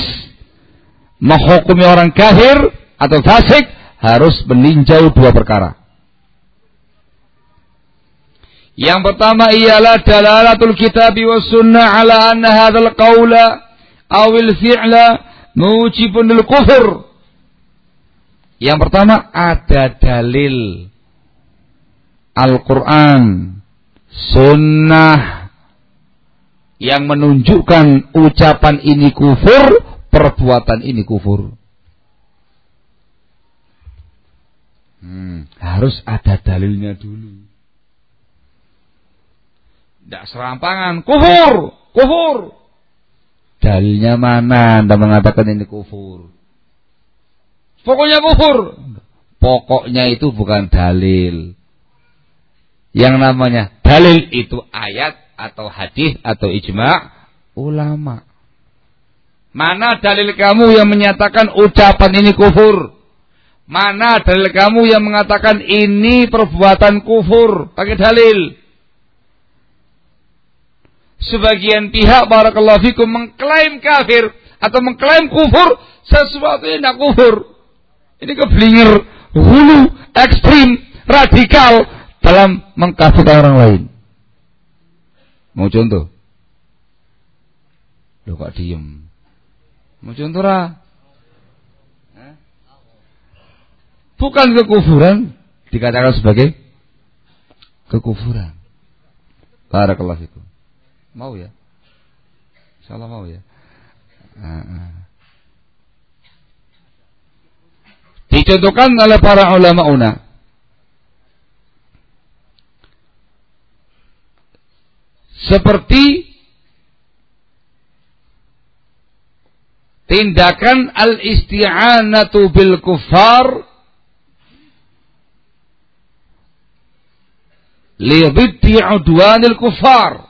menghukumi orang kafir atau fasik, harus meninjau dua perkara. Yang pertama ialah dalalatul kitab wa sunnah ala anna hadzal qawla awil fi'la mujibun lil kufur. Yang pertama ada dalil Al-Quran, sunnah yang menunjukkan ucapan ini kufur, perbuatan ini kufur. Hmm, harus ada dalilnya dulu. Tidak serampangan, kufur, kufur. Dalilnya mana Anda mengatakan ini kufur? Pokoknya kufur. Pokoknya itu bukan dalil. Yang namanya dalil itu ayat atau hadis atau ijma' ulama. Mana dalil kamu yang menyatakan ucapan ini kufur? Mana dalil kamu yang mengatakan ini perbuatan kufur? Pakai dalil. Sebagian pihak barakallahu fikum mengklaim kafir atau mengklaim kufur sesuatu yang tidak kufur. Ini keblinger, hulu, ekstrim, radikal dalam mengkafirkan orang lain. Mau contoh? Loh kok diem? Mau contoh lah? Bukan kekufuran dikatakan sebagai kekufuran. Barakallahu fikum. Mau ya? Insyaallah mau ya. Nah, dicontohkan oleh para ulama una. Seperti tindakan al-isti'anatu bil kuffar li dhiddi udwanil kuffar.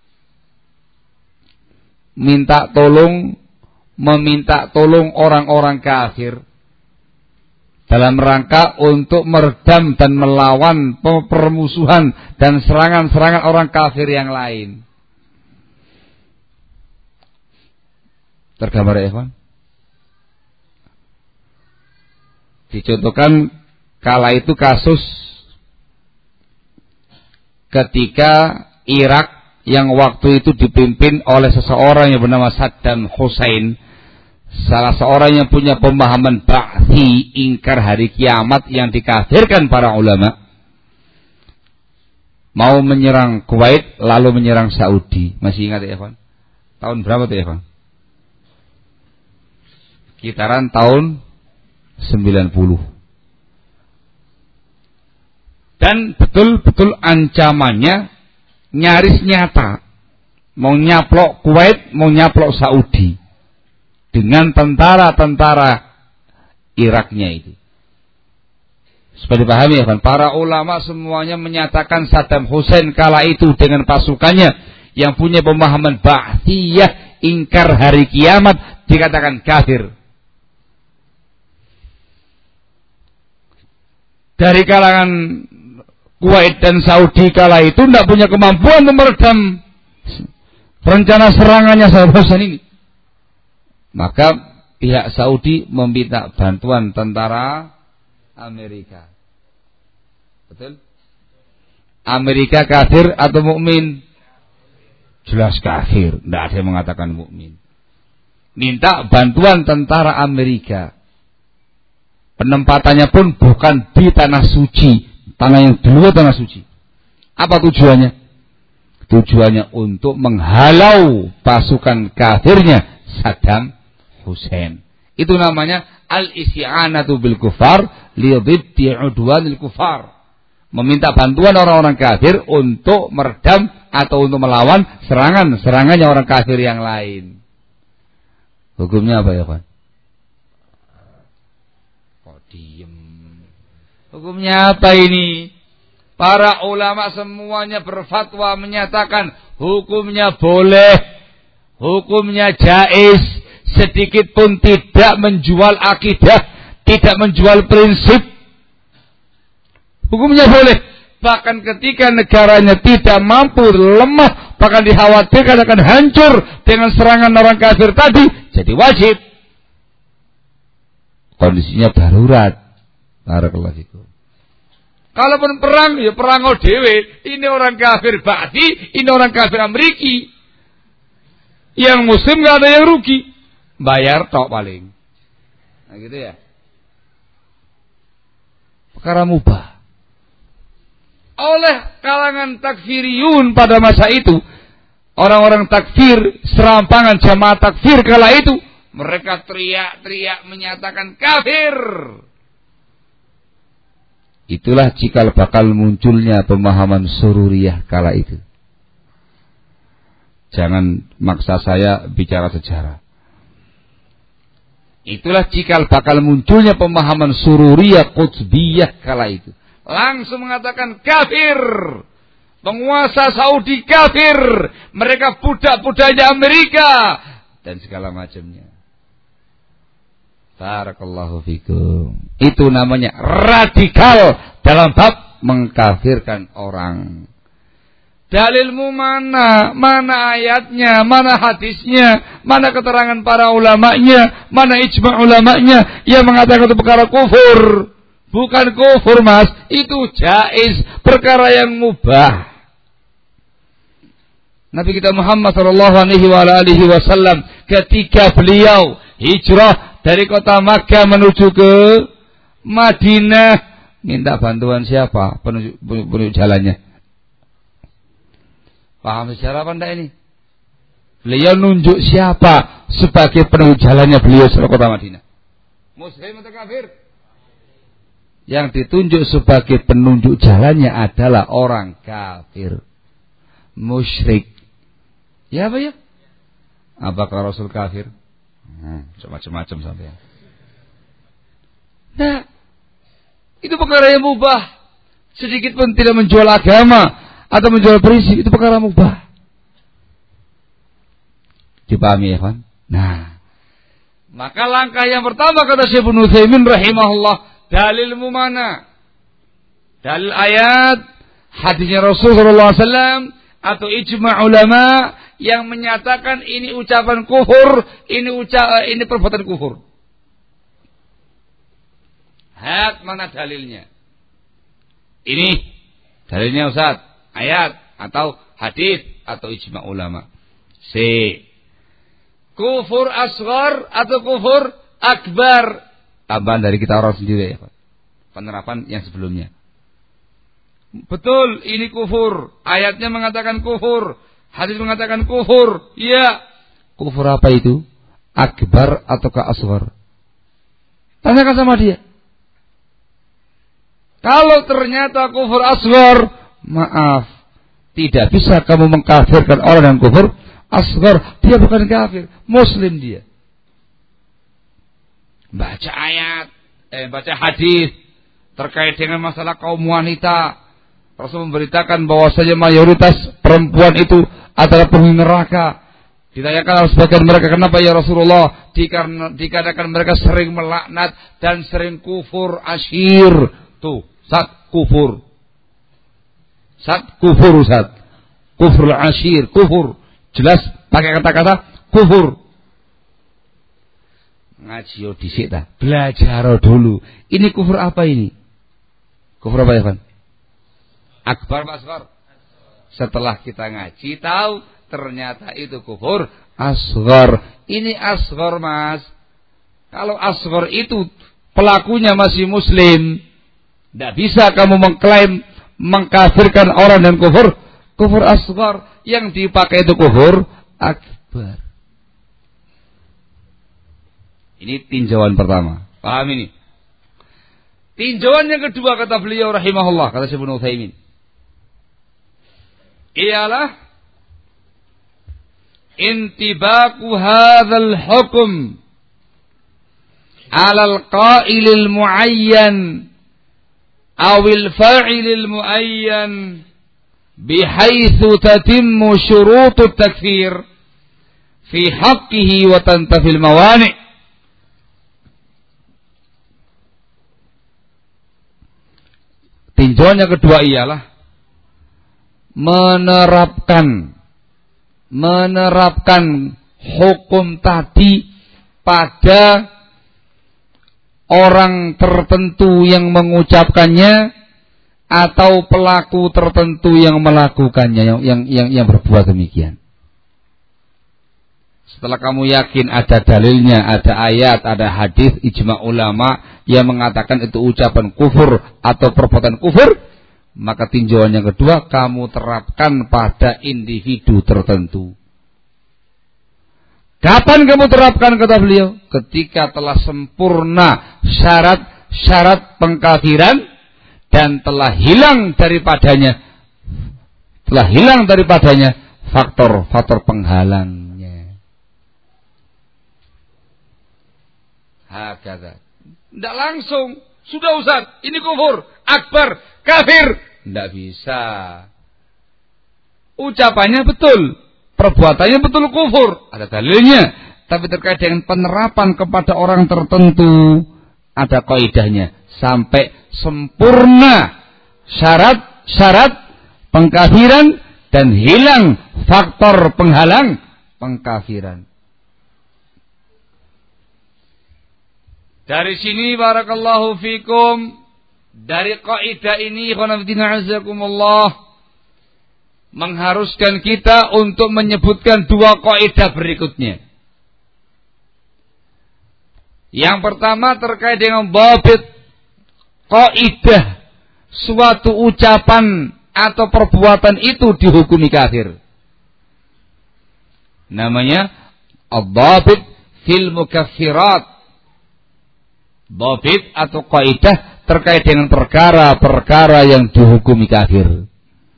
Minta tolong, meminta tolong orang-orang kafir dalam rangka untuk meredam dan melawan permusuhan dan serangan-serangan orang kafir yang lain. Tergambar ya, Evan? Dicontohkan kala itu kasus ketika Irak yang waktu itu dipimpin oleh seseorang yang bernama Saddam Hussein, salah seorang yang punya pemahaman ba'thi, ingkar hari kiamat, yang dikafirkan para ulama, mau menyerang Kuwait lalu menyerang Saudi. Masih ingat ya, Evan? Tahun berapa tuh, Evan? Sekitaran tahun sembilan puluh. Dan betul-betul ancamannya nyaris nyata. Mau nyaplok Kuwait, mau nyaplok Saudi dengan tentara-tentara Iraknya itu. Supaya dipahami ya kan, para ulama semuanya menyatakan Saddam Hussein kala itu dengan pasukannya yang punya pemahaman ba'thiyah, ingkar hari kiamat, dikatakan kafir. Dari kalangan Kuwait dan Saudi kala itu tidak punya kemampuan untuk meredam rencana serangannya Saddam Hussein ini. Maka pihak Saudi meminta bantuan tentara Amerika. Betul? Amerika kafir atau mukmin? Jelas kafir, tidak ada yang mengatakan mukmin. Minta bantuan tentara Amerika. Penempatannya pun bukan di tanah suci, tanah yang di luar tanah suci. Apa tujuannya? Tujuannya untuk menghalau pasukan kafirnya Saddam Hussein. Itu namanya al-isti'anatu bil kufar li dhiddi udwanil kufar. Meminta bantuan orang-orang kafir untuk meredam atau untuk melawan serangan-serangannya orang kafir yang lain. Hukumnya apa ya, Pak? Kok diem? Hukumnya apa ini? Para ulama semuanya berfatwa menyatakan hukumnya boleh, hukumnya jaiz, sedikit pun tidak menjual akidah, tidak menjual prinsip. Hukumnya boleh. Bahkan ketika negaranya tidak mampu, lemah, bahkan dikhawatirkan akan hancur dengan serangan orang kafir tadi, jadi wajib. Kondisinya darurat. Barakallahu fikum. Kalaupun perang, ya perang dhewe. Ini orang kafir ba'di, ini orang kafir Ameriki. Yang muslim gak ada yang rugi. Bayar tok paling. Nah gitu ya. Perkara mubah. Oleh kalangan takfiriyun pada masa itu, orang-orang takfir, serampangan jamaah takfir kala itu, mereka teriak-teriak menyatakan kafir. Itulah cikal bakal munculnya pemahaman sururiyah kala itu. Jangan maksa saya bicara sejarah. Itulah cikal bakal munculnya pemahaman sururiyah qutbiyah kala itu. Langsung mengatakan kafir. Penguasa Saudi kafir. Mereka budak-budaknya Amerika. Dan segala macamnya. Barakallahu fikum. Itu namanya radikal dalam bab mengkafirkan orang. Dalilmu mana? Mana ayatnya? Mana hadisnya? Mana keterangan para ulamanya? Mana ijma' ulamanya yang mengatakan itu perkara kufur? Bukan kufur, Mas. Itu jaiz, perkara yang mubah. Nabi kita Muhammad sallallahu alaihi wasallam ketika beliau hijrah dari kota Makkah menuju ke Madinah, minta bantuan siapa? Penunjuk, penunjuk jalannya. Paham sejarah apa enggak ini? Beliau nunjuk siapa sebagai penunjuk jalannya beliau ke kota Madinah? Muslim atau kafir? Yang ditunjuk sebagai penunjuk jalannya adalah orang kafir, musyrik. Ya apa ya? Apakah Rasul kafir? Hmm, macam-macam sampai. Nah, itu perkara yang mubah. Sedikit pun tidak menjual agama atau menjual prinsip, itu perkara mubah. Dipahami ya kan? Nah, maka langkah yang pertama kata Syekh Ibnu Utsaimin rahimahullah, dalilmu mana? Dalil ayat, hadisnya Rasul sallallahu alaihi wasallam atau ijma' ulama yang menyatakan ini ucapan kufur, ini uca ini perbuatan kufur. Hat mana dalilnya? Ini dalilnya Ustaz, ayat atau hadis atau ijma' ulama. C. Kufur asghar atau kufur akbar. Tambahan dari kita orang sendiri ya, Pak. Penerapan yang sebelumnya. Betul, ini kufur. Ayatnya mengatakan kufur. Hadis mengatakan kufur. Iya. Kufur apa itu? Akbar ataukah asghar? Tanyakan sama dia. Kalau ternyata kufur asghar, maaf, tidak bisa kamu mengkafirkan orang yang kufur asghar. Dia bukan kafir, muslim dia. Baca ayat, eh, baca hadis terkait dengan masalah kaum wanita. Rasul memberitakan bahwasanya mayoritas perempuan itu adalah penghuni neraka. Ditanyakan oleh sebagian mereka, kenapa ya Rasulullah? Dikarenakan, dikarenakan mereka sering melaknat dan sering kufur asyir. Tuh, sat kufur. Sat kufur, sat. Kufur asyir, kufur. Jelas pakai kata-kata kufur. Ngaji yo dhisik ta. Belajar dulu. Ini kufur apa ini? Kufur apa ya, Pak? Akbar asghar. Setelah kita ngaji tahu ternyata itu kufur asghar. Ini asghar, Mas. Kalau asghar itu pelakunya masih muslim, tidak bisa kamu mengklaim mengkafirkan orang dan kufur kufur asghar. Yang dipakai itu kufur akbar. Ini tinjauan pertama. Paham ini? Tinjauan yang kedua kata beliau rahimahullah, kata Syekh Ibnu Utsaimin, ialah intibaku hadzal hukm 'ala al-qa'il al-mu'ayyan aw al-fa'il al-mu'ayyan bihaitsu tatimmu syurut at-takfir fi haqqihi wa tantafi al-mawani'. Tinjauan yang kedua ialah menerapkan menerapkan hukum tadi pada orang tertentu yang mengucapkannya atau pelaku tertentu yang melakukannya, yang yang yang, yang berbuat demikian. Setelah kamu yakin ada dalilnya, ada ayat, ada hadis, ijma ulama yang mengatakan itu ucapan kufur atau perbuatan kufur, maka tinjauan yang kedua kamu terapkan pada individu tertentu. Kapan kamu terapkan, kata beliau? Ketika telah sempurna syarat-syarat pengkafiran dan telah hilang daripadanya, telah hilang daripadanya faktor-faktor penghalangnya. Hakada. Tidak langsung, sudah Ustaz, ini kufur, akbar, kafir. Tidak bisa. Ucapannya betul, perbuatannya betul kufur, ada dalilnya. Tapi terkait dengan penerapan kepada orang tertentu, ada kaidahnya. Sampai sempurna syarat-syarat pengkafiran dan hilang faktor penghalang pengkafiran. Dari sini barakallahu fikum, dari kaidah ini khonafidina azakumullah, mengharuskan kita untuk menyebutkan dua kaidah berikutnya. Yang pertama terkait dengan dhabit kaidah suatu ucapan atau perbuatan itu dihukumi kafir. Namanya ad-dhabit fil mukaffirat. Dhabit atau kaidah terkait dengan perkara-perkara yang dihukumi kafir.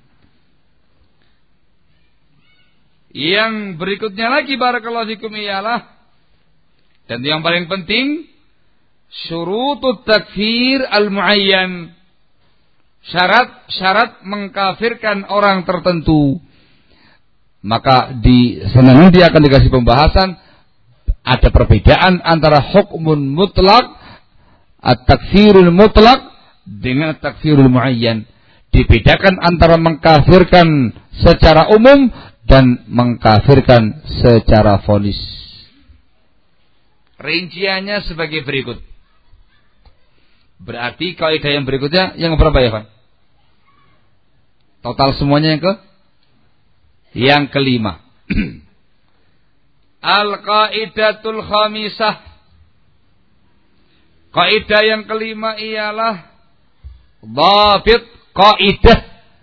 Yang berikutnya lagi barakallahu fikum ialah, dan yang paling penting, syurutut takfir al-muayyan, syarat-syarat mengkafirkan orang tertentu. Maka di sana nanti akan dikasih pembahasan, ada perbedaan antara hukmun mutlak, at-takfirul mutlak dengan at-takfirul muayyan. Dibedakan antara mengkafirkan secara umum dan mengkafirkan secara vonis. Rinciannya sebagai berikut. Berarti kaidah yang berikutnya yang berapa ya, Pak? Total semuanya yang ke? Yang kelima. Al-qaidatul khamisah. Kaidah yang kelima ialah dhabit kaidah.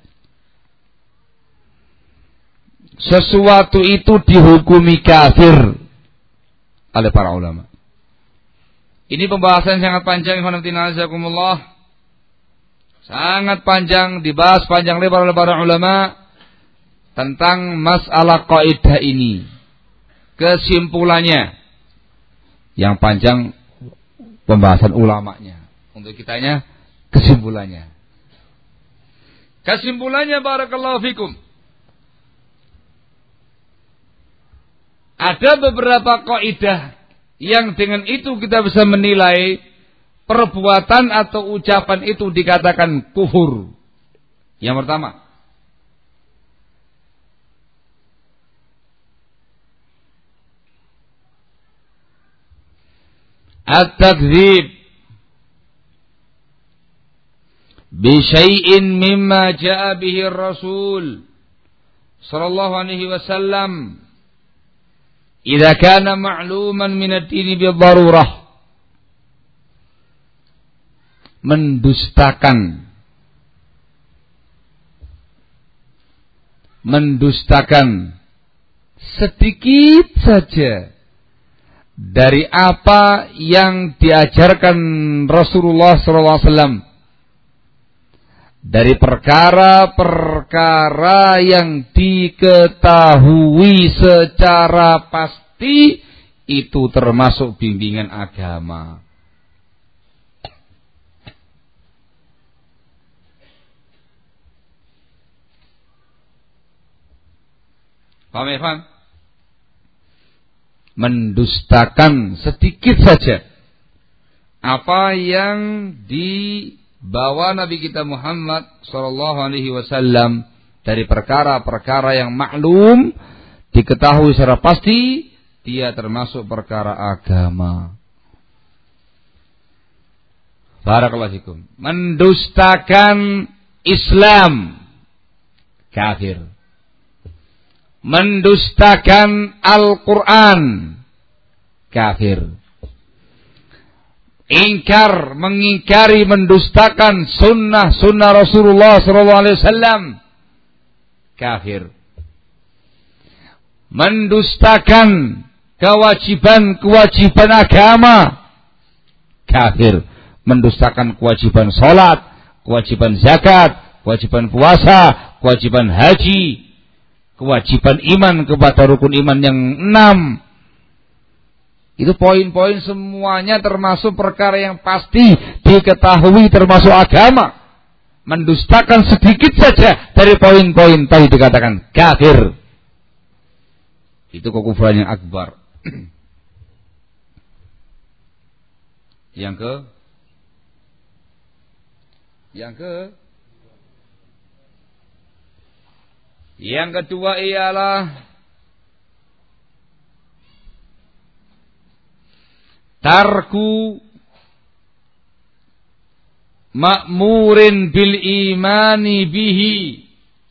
Sesuatu itu dihukumi kafir oleh para ulama. Ini pembahasan sangat panjang, alhamdulillah. Sangat panjang, dibahas panjang lebar oleh para ulama tentang masalah kaidah ini. Kesimpulannya yang panjang pembahasan ulamanya. Untuk kitanya kesimpulannya. Kesimpulannya barakallahu fikum. Ada beberapa kaidah yang dengan itu kita bisa menilai perbuatan atau ucapan itu dikatakan kufur. Yang pertama, at-takdzib bi syai'in mimma jaa'a bihi ar-rasul sallallahu alaihi wasallam idza kana ma'luman min ad-din bi dharurah. Mendustakan mendustakan sedikit saja dari apa yang diajarkan Rasulullah sallallahu alaihi wasallam, dari perkara-perkara yang diketahui secara pasti itu termasuk bimbingan agama. Paham ya, Pak? Mendustakan sedikit saja apa yang dibawa Nabi kita Muhammad sallallahu alaihi wasallam dari perkara-perkara yang maklum diketahui secara pasti dia termasuk perkara agama. Barakallahu fikum. Mendustakan Islam, kafir. Mendustakan Al-Quran, kafir. Ingkar, mengingkari, mendustakan sunnah-sunnah Rasulullah shallallahu alaihi wasallam, kafir. Mendustakan kewajiban-kewajiban agama, kafir. Mendustakan kewajiban sholat, kewajiban zakat, kewajiban puasa, kewajiban haji, kewajiban iman kepada rukun iman yang enam. Itu poin-poin semuanya termasuk perkara yang pasti diketahui termasuk agama. Mendustakan sedikit saja dari poin-poin tadi dikatakan kafir. Itu kekufuran yang akbar. Yang ke Yang ke Yang kedua ialah tarku ma'murin bil imani bihi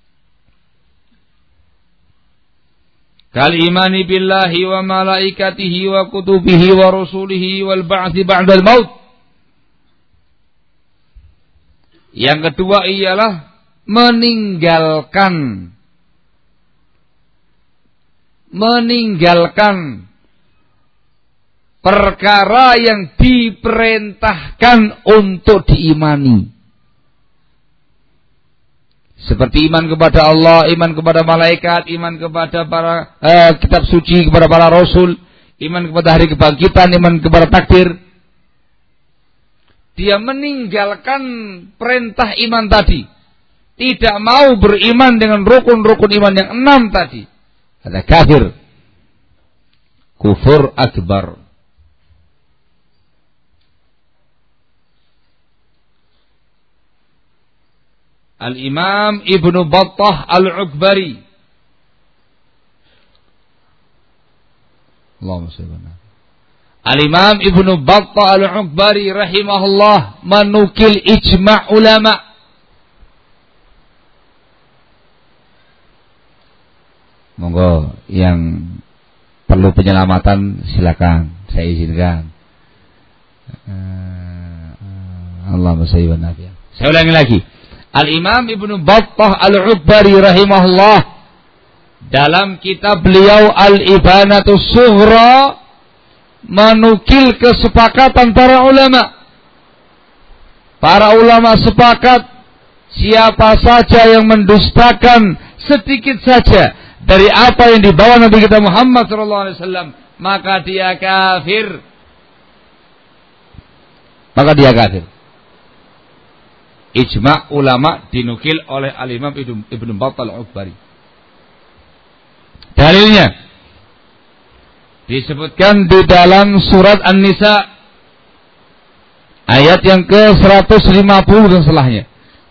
kal imani billahi wa malaikatihi wa kutubihi wa rusulihi wal ba'thi ba'dal maut. Yang kedua ialah meninggalkan meninggalkan perkara yang diperintahkan untuk diimani. Seperti iman kepada Allah, iman kepada malaikat, iman kepada para eh, kitab suci, kepada para rasul, iman kepada hari kebangkitan, iman kepada takdir. Dia meninggalkan perintah iman tadi. Tidak mau beriman dengan rukun-rukun iman yang enam tadi. Ada kafir. Kufur akbar. Al-Imam Ibnu Battah Al-Ukbari, Allahumma shalli ala Al-Imam Ibnu Battah Al-Ukbari rahimahullah menukil ijma' ulama. Monggo yang perlu penyelamatan silakan, saya izinkan. Allahumma shalli ala Saya ulangi lagi. Al-Imam Ibnu Battah Al-Ukbari rahimahullah dalam kitab beliau Al-Ibanatus Sughra menukil kesepakatan para ulama. Para ulama sepakat siapa saja yang mendustakan sedikit saja dari apa yang dibawa Nabi kita Muhammad sallallahu alaihi wasallam, maka dia kafir. Maka dia kafir. Ijma' ulama dinukil oleh Al-Imam Ibnu Battah Al-Ukbari. Dalilnya disebutkan di dalam surat An-Nisa ayat yang ke seratus lima puluh dan setelahnya.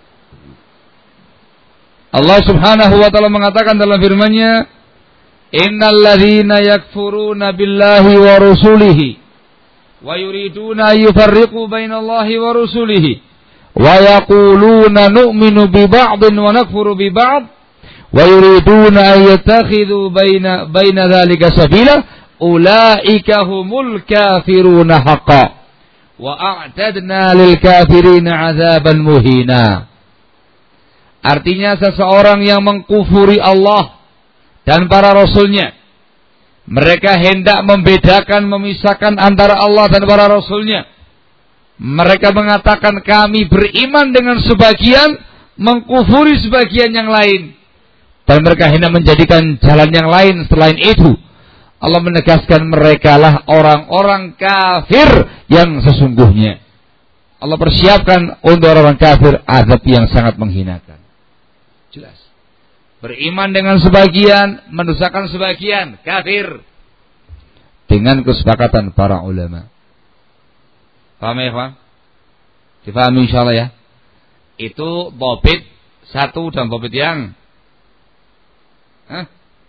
Allah Subhanahu wa taala mengatakan dalam firman-Nya, "Innal ladzina yakfuruna billahi wa rusulihi wa yuriduna yufarriqu bainallahi wa rusulihi wa yaquluna nu'minu bi ba'din wa nakfuru bi ba'd wa yuriduna an yattakhidhu baina baina dzalika sabila ulaika humul kafiruna haqqan wa a'tadna lil kafirina 'adzaban muhina." Artinya seseorang yang mengkufuri Allah dan para rasulnya, mereka hendak membedakan, memisahkan antara Allah dan para rasulnya. Mereka mengatakan kami beriman dengan sebagian, mengkufuri sebagian yang lain. Dan mereka hendak menjadikan jalan yang lain selain itu. Allah menegaskan mereka lah orang-orang kafir yang sesungguhnya. Allah persiapkan untuk orang kafir azab yang sangat menghinakan. Jelas. Beriman dengan sebagian, mendustakan sebagian, kafir. Dengan kesepakatan para ulama. Paham ya, Pak? Difahami insyaallah ya. Itu dhabit satu dan dhabit yang Hah?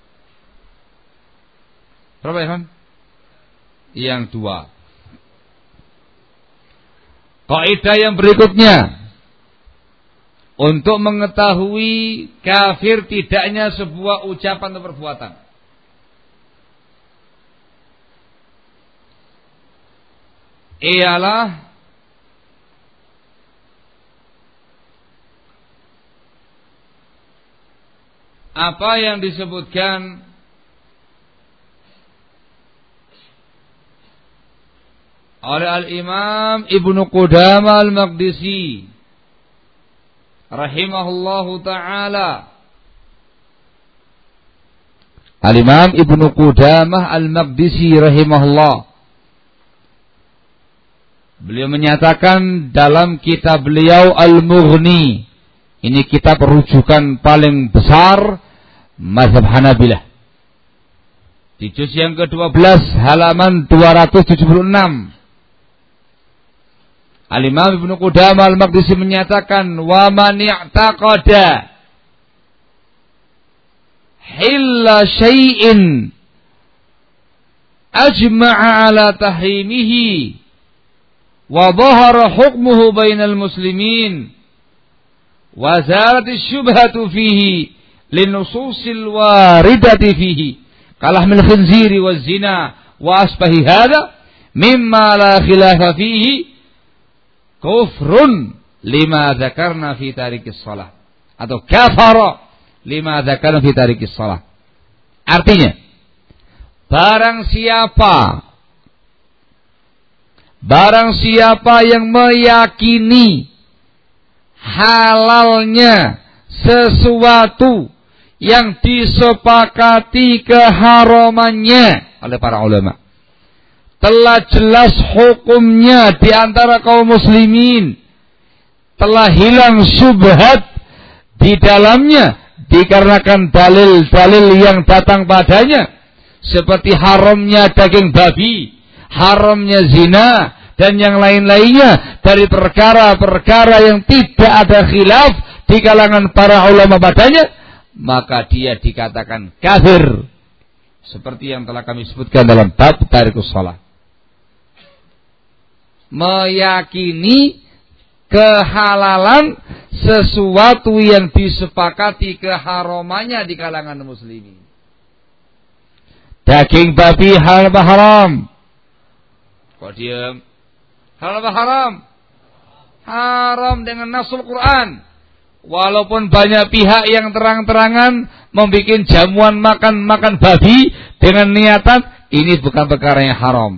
Berapa ya, Pak? Yang dua. Kaidah yang berikutnya, untuk mengetahui kafir tidaknya sebuah ucapan atau perbuatan. Ialah apa yang disebutkan oleh Al-Imam Ibnu Qudamah Al-Maqdisi rahimahullahu ta'ala. Al-Imam Ibnu Qudamah Al-Maqdisi rahimahullah, beliau menyatakan dalam kitab beliau Al-Mughni, ini kitab rujukan paling besar mazhab Hanabilah, di juz yang kedua belas halaman dua ratus tujuh puluh enam, Al-Imam Ibnu Qudamah Al-Maqdisi menyatakan, wa man i'taqada hilla syai'in ajma'a ala tahrimihi wa dhahara hukmuhu bainal muslimin wa zalat asy-syubhatu fihi linususil waridati fihi kalahmil khinziri waz zina wa asbahi hadha mimma la khilafa fihi kufrun lima dzakarna fi tarikis shalah, atau kafara lima dzakarna fi tarikis shalah. Artinya, barang siapa barang siapa yang meyakini halalnya sesuatu yang disepakati keharamannya oleh para ulama, telah jelas hukumnya di antara kaum muslimin, telah hilang syubhat di dalamnya dikarenakan dalil-dalil yang datang padanya, seperti haramnya daging babi, haramnya zina, dan yang lain-lainnya dari perkara-perkara yang tidak ada khilaf di kalangan para ulama padanya, maka dia dikatakan kafir, seperti yang telah kami sebutkan dalam bab tarikus shalah. Meyakini kehalalan sesuatu yang disepakati keharamannya di kalangan muslimin. Daging babi halal apa haram? Kok diam? Halal apa haram? Haram dengan nasul Quran. Walaupun banyak pihak yang terang-terangan membuat jamuan makan-makan babi dengan niatan ini bukan perkara yang haram,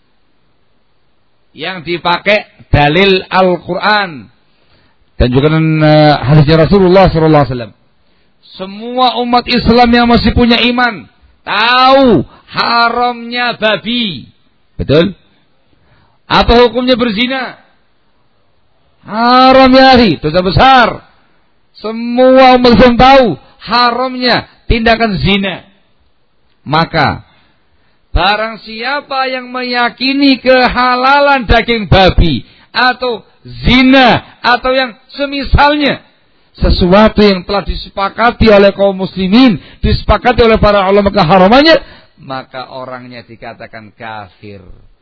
yang dipakai dalil Al-Quran dan juga uh, hadisnya Rasulullah shallallahu alaihi wasallam. Semua umat Islam yang masih punya iman tahu haramnya babi, betul? Apa hukumnya berzina? Haram ya akhi, dosa besar. Semua umat Islam tahu haramnya tindakan zina. Maka barang siapa yang meyakini kehalalan daging babi atau zina atau yang semisalnya, sesuatu yang telah disepakati oleh kaum muslimin, disepakati oleh para ulama keharamannya, maka orangnya dikatakan kafir.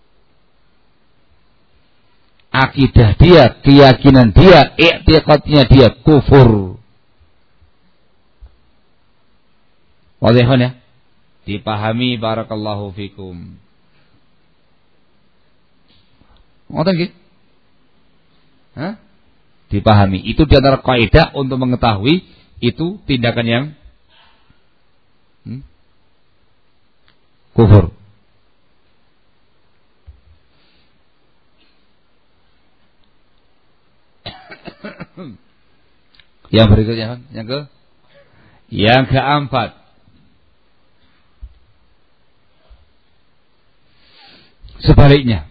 Akidah dia, keyakinan dia, i'tiqadnya dia kufur. Wadihun ya? Dipahami, barakallahu fikum. Ngoten nggih? Hah? Dipahami. Itu di antara kaidah untuk mengetahui itu tindakan yang hmm? kufur. Yang berikutnya, yang ke yang keempat, sebaliknya,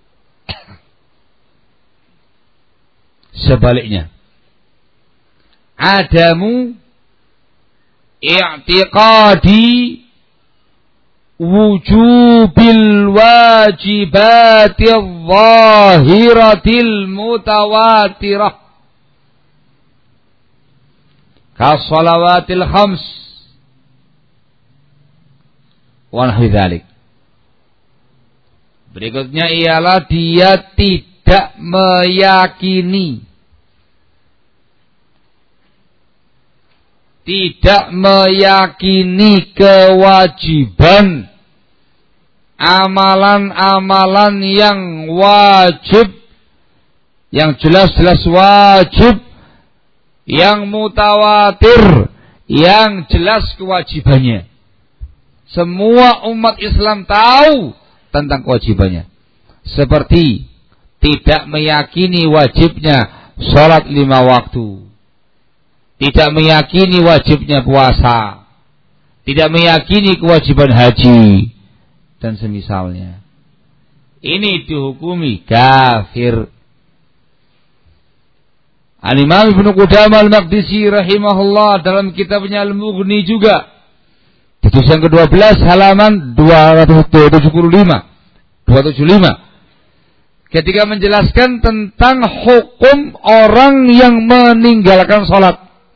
sebaliknya, adamu i'tiqadi wujubil wajibatil zahiratil mutawatirah kasolawatil khams wa nahwi dzalik. Berikutnya ialah dia tidak meyakini tidak meyakini kewajiban amalan-amalan yang wajib, yang jelas-jelas wajib, yang mutawatir, yang jelas kewajibannya. Semua umat Islam tahu tentang kewajibannya. Seperti tidak meyakini wajibnya sholat lima waktu, tidak meyakini wajibnya puasa, tidak meyakini kewajiban haji, dan semisalnya. Ini dihukumi kafir. Al-Imam Ibnu Qudamah Al-Maqdisi rahimahullah dalam kitabnya Al-Mughni juga, juz yang kedua belas halaman dua ratus tujuh puluh lima, dua ratus tujuh puluh lima, ketika menjelaskan tentang hukum orang yang meninggalkan sholat,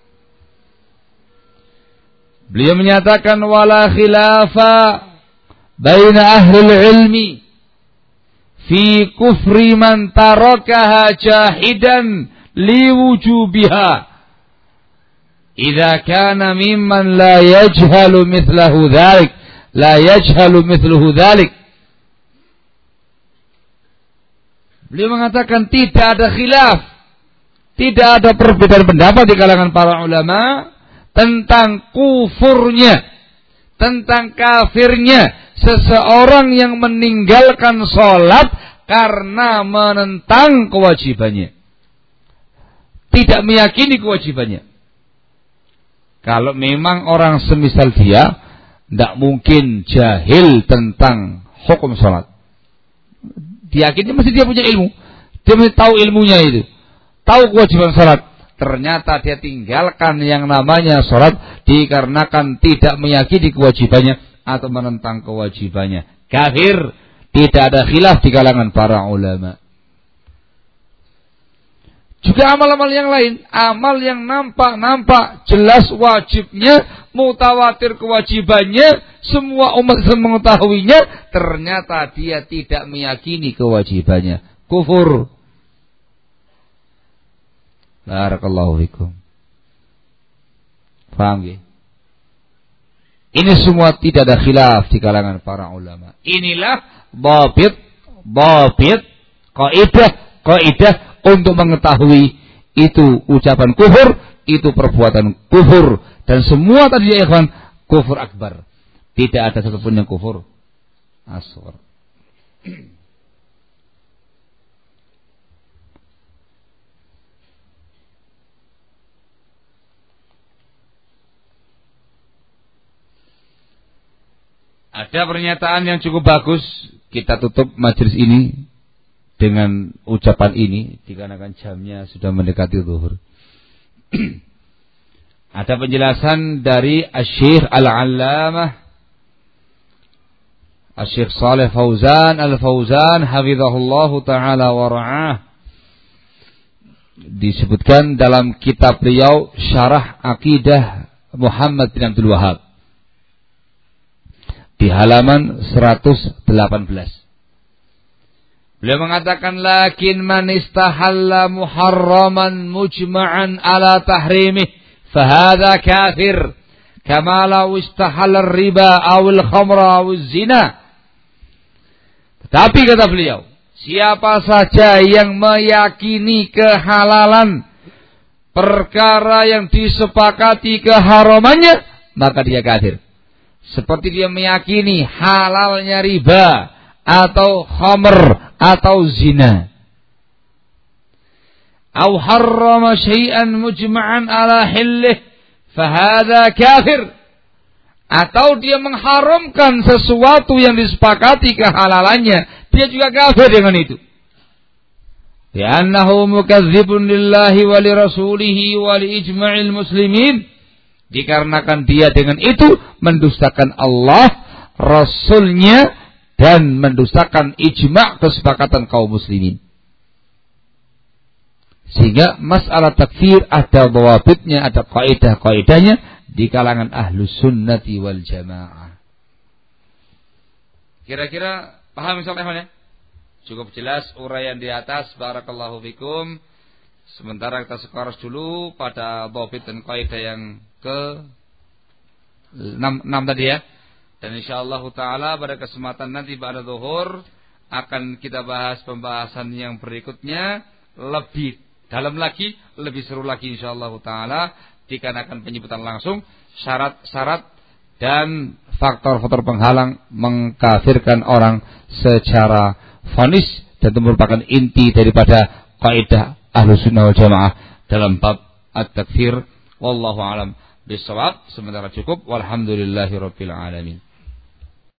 beliau menyatakan wala khilafa baina ahli ilmi fi kufri man tarakaha jahidan liwujubiha idza kana mimman la yajhalu mithlahu dzalik la yajhalu mithluhu dzalik. Beliau mengatakan tidak ada khilaf, tidak ada perbedaan pendapat di kalangan para ulama tentang kufurnya, tentang kafirnya seseorang yang meninggalkan sholat karena menentang kewajibannya, tidak meyakini kewajibannya. Kalau memang orang semisal dia, tidak mungkin jahil tentang hukum sholat. Diyakini mesti dia punya ilmu, dia mesti tahu ilmunya itu, tahu kewajiban sholat. Ternyata dia tinggalkan yang namanya sholat dikarenakan tidak meyakini kewajibannya atau menentang kewajibannya. Kafir, tidak ada khilaf di kalangan para ulama. Juga amal-amal yang lain, amal yang nampak-nampak jelas wajibnya, mutawatir kewajibannya, semua umat mengetahuinya, ternyata dia tidak meyakini kewajibannya. Kufur. Barakallahu fikum. Paham ya? Ini semua tidak ada khilaf di kalangan para ulama. Inilah dhabit, dhabit, kaidah, kaidah untuk mengetahui itu ucapan kufur, itu perbuatan kufur, dan semua tadi ya ikhwan kufur akbar. Tidak ada satupun yang kufur asghar. Ada pernyataan yang cukup bagus. Kita tutup majelis ini dengan ucapan ini dikarenakan jamnya sudah mendekati zuhur. Ada penjelasan dari Asy-Syaikh Al-Allamah Asy-Syaikh Shalih Fauzan Al-Fauzan hafizahullahu taala wa ra'ah. Disebutkan dalam kitab beliau Syarah Aqidah Muhammad bin Abdul Wahhab di halaman seratus delapan belas. Beliau mengatakan lakin man istahalla muharraman mujma'an ala tahrimih fahadha kafir kama law istahalla riba awil khamra awil zina. Tetapi kata beliau, siapa saja yang meyakini kehalalan perkara yang disepakati keharamannya, maka dia kafir. Seperti dia meyakini halalnya riba atau khamr atau zina. Au harrama syai'an mujma'an ala hillih fahadha kafir. Atau dia mengharamkan sesuatu yang disepakati kehalalannya, dia juga kafir dengan itu. Li'annahu mukadzibun lillahi wa li rasulihi wa li ijma'il muslimin. Dikarenakan dia dengan itu mendustakan Allah, Rasulnya, dan mendustakan ijma' kesepakatan kaum muslimin. Sehingga masalah takfir ada dhawabitnya, ada kaidah-kaidahnya di kalangan ahlus sunnati wal jamaah. Kira-kira paham insyaallah ya? Cukup jelas uraian di atas. Barakallahu fikum. Sementara kita sekarang dulu pada dhabit dan kaidah yang ke enam tadi ya. Dan insyaallah taala pada kesempatan nanti pada zuhur akan kita bahas pembahasan yang berikutnya lebih dalam lagi, lebih seru lagi insyaallah taala dikarenakan penyebutan langsung syarat-syarat dan faktor-faktor penghalang mengkafirkan orang secara vonis dan itu merupakan inti daripada kaidah Ahlussunnah wal Jamaah dalam bab at-takfir. Wallahu a'lam bishawab. Sementara cukup. Walhamdulillahirabbil alamin.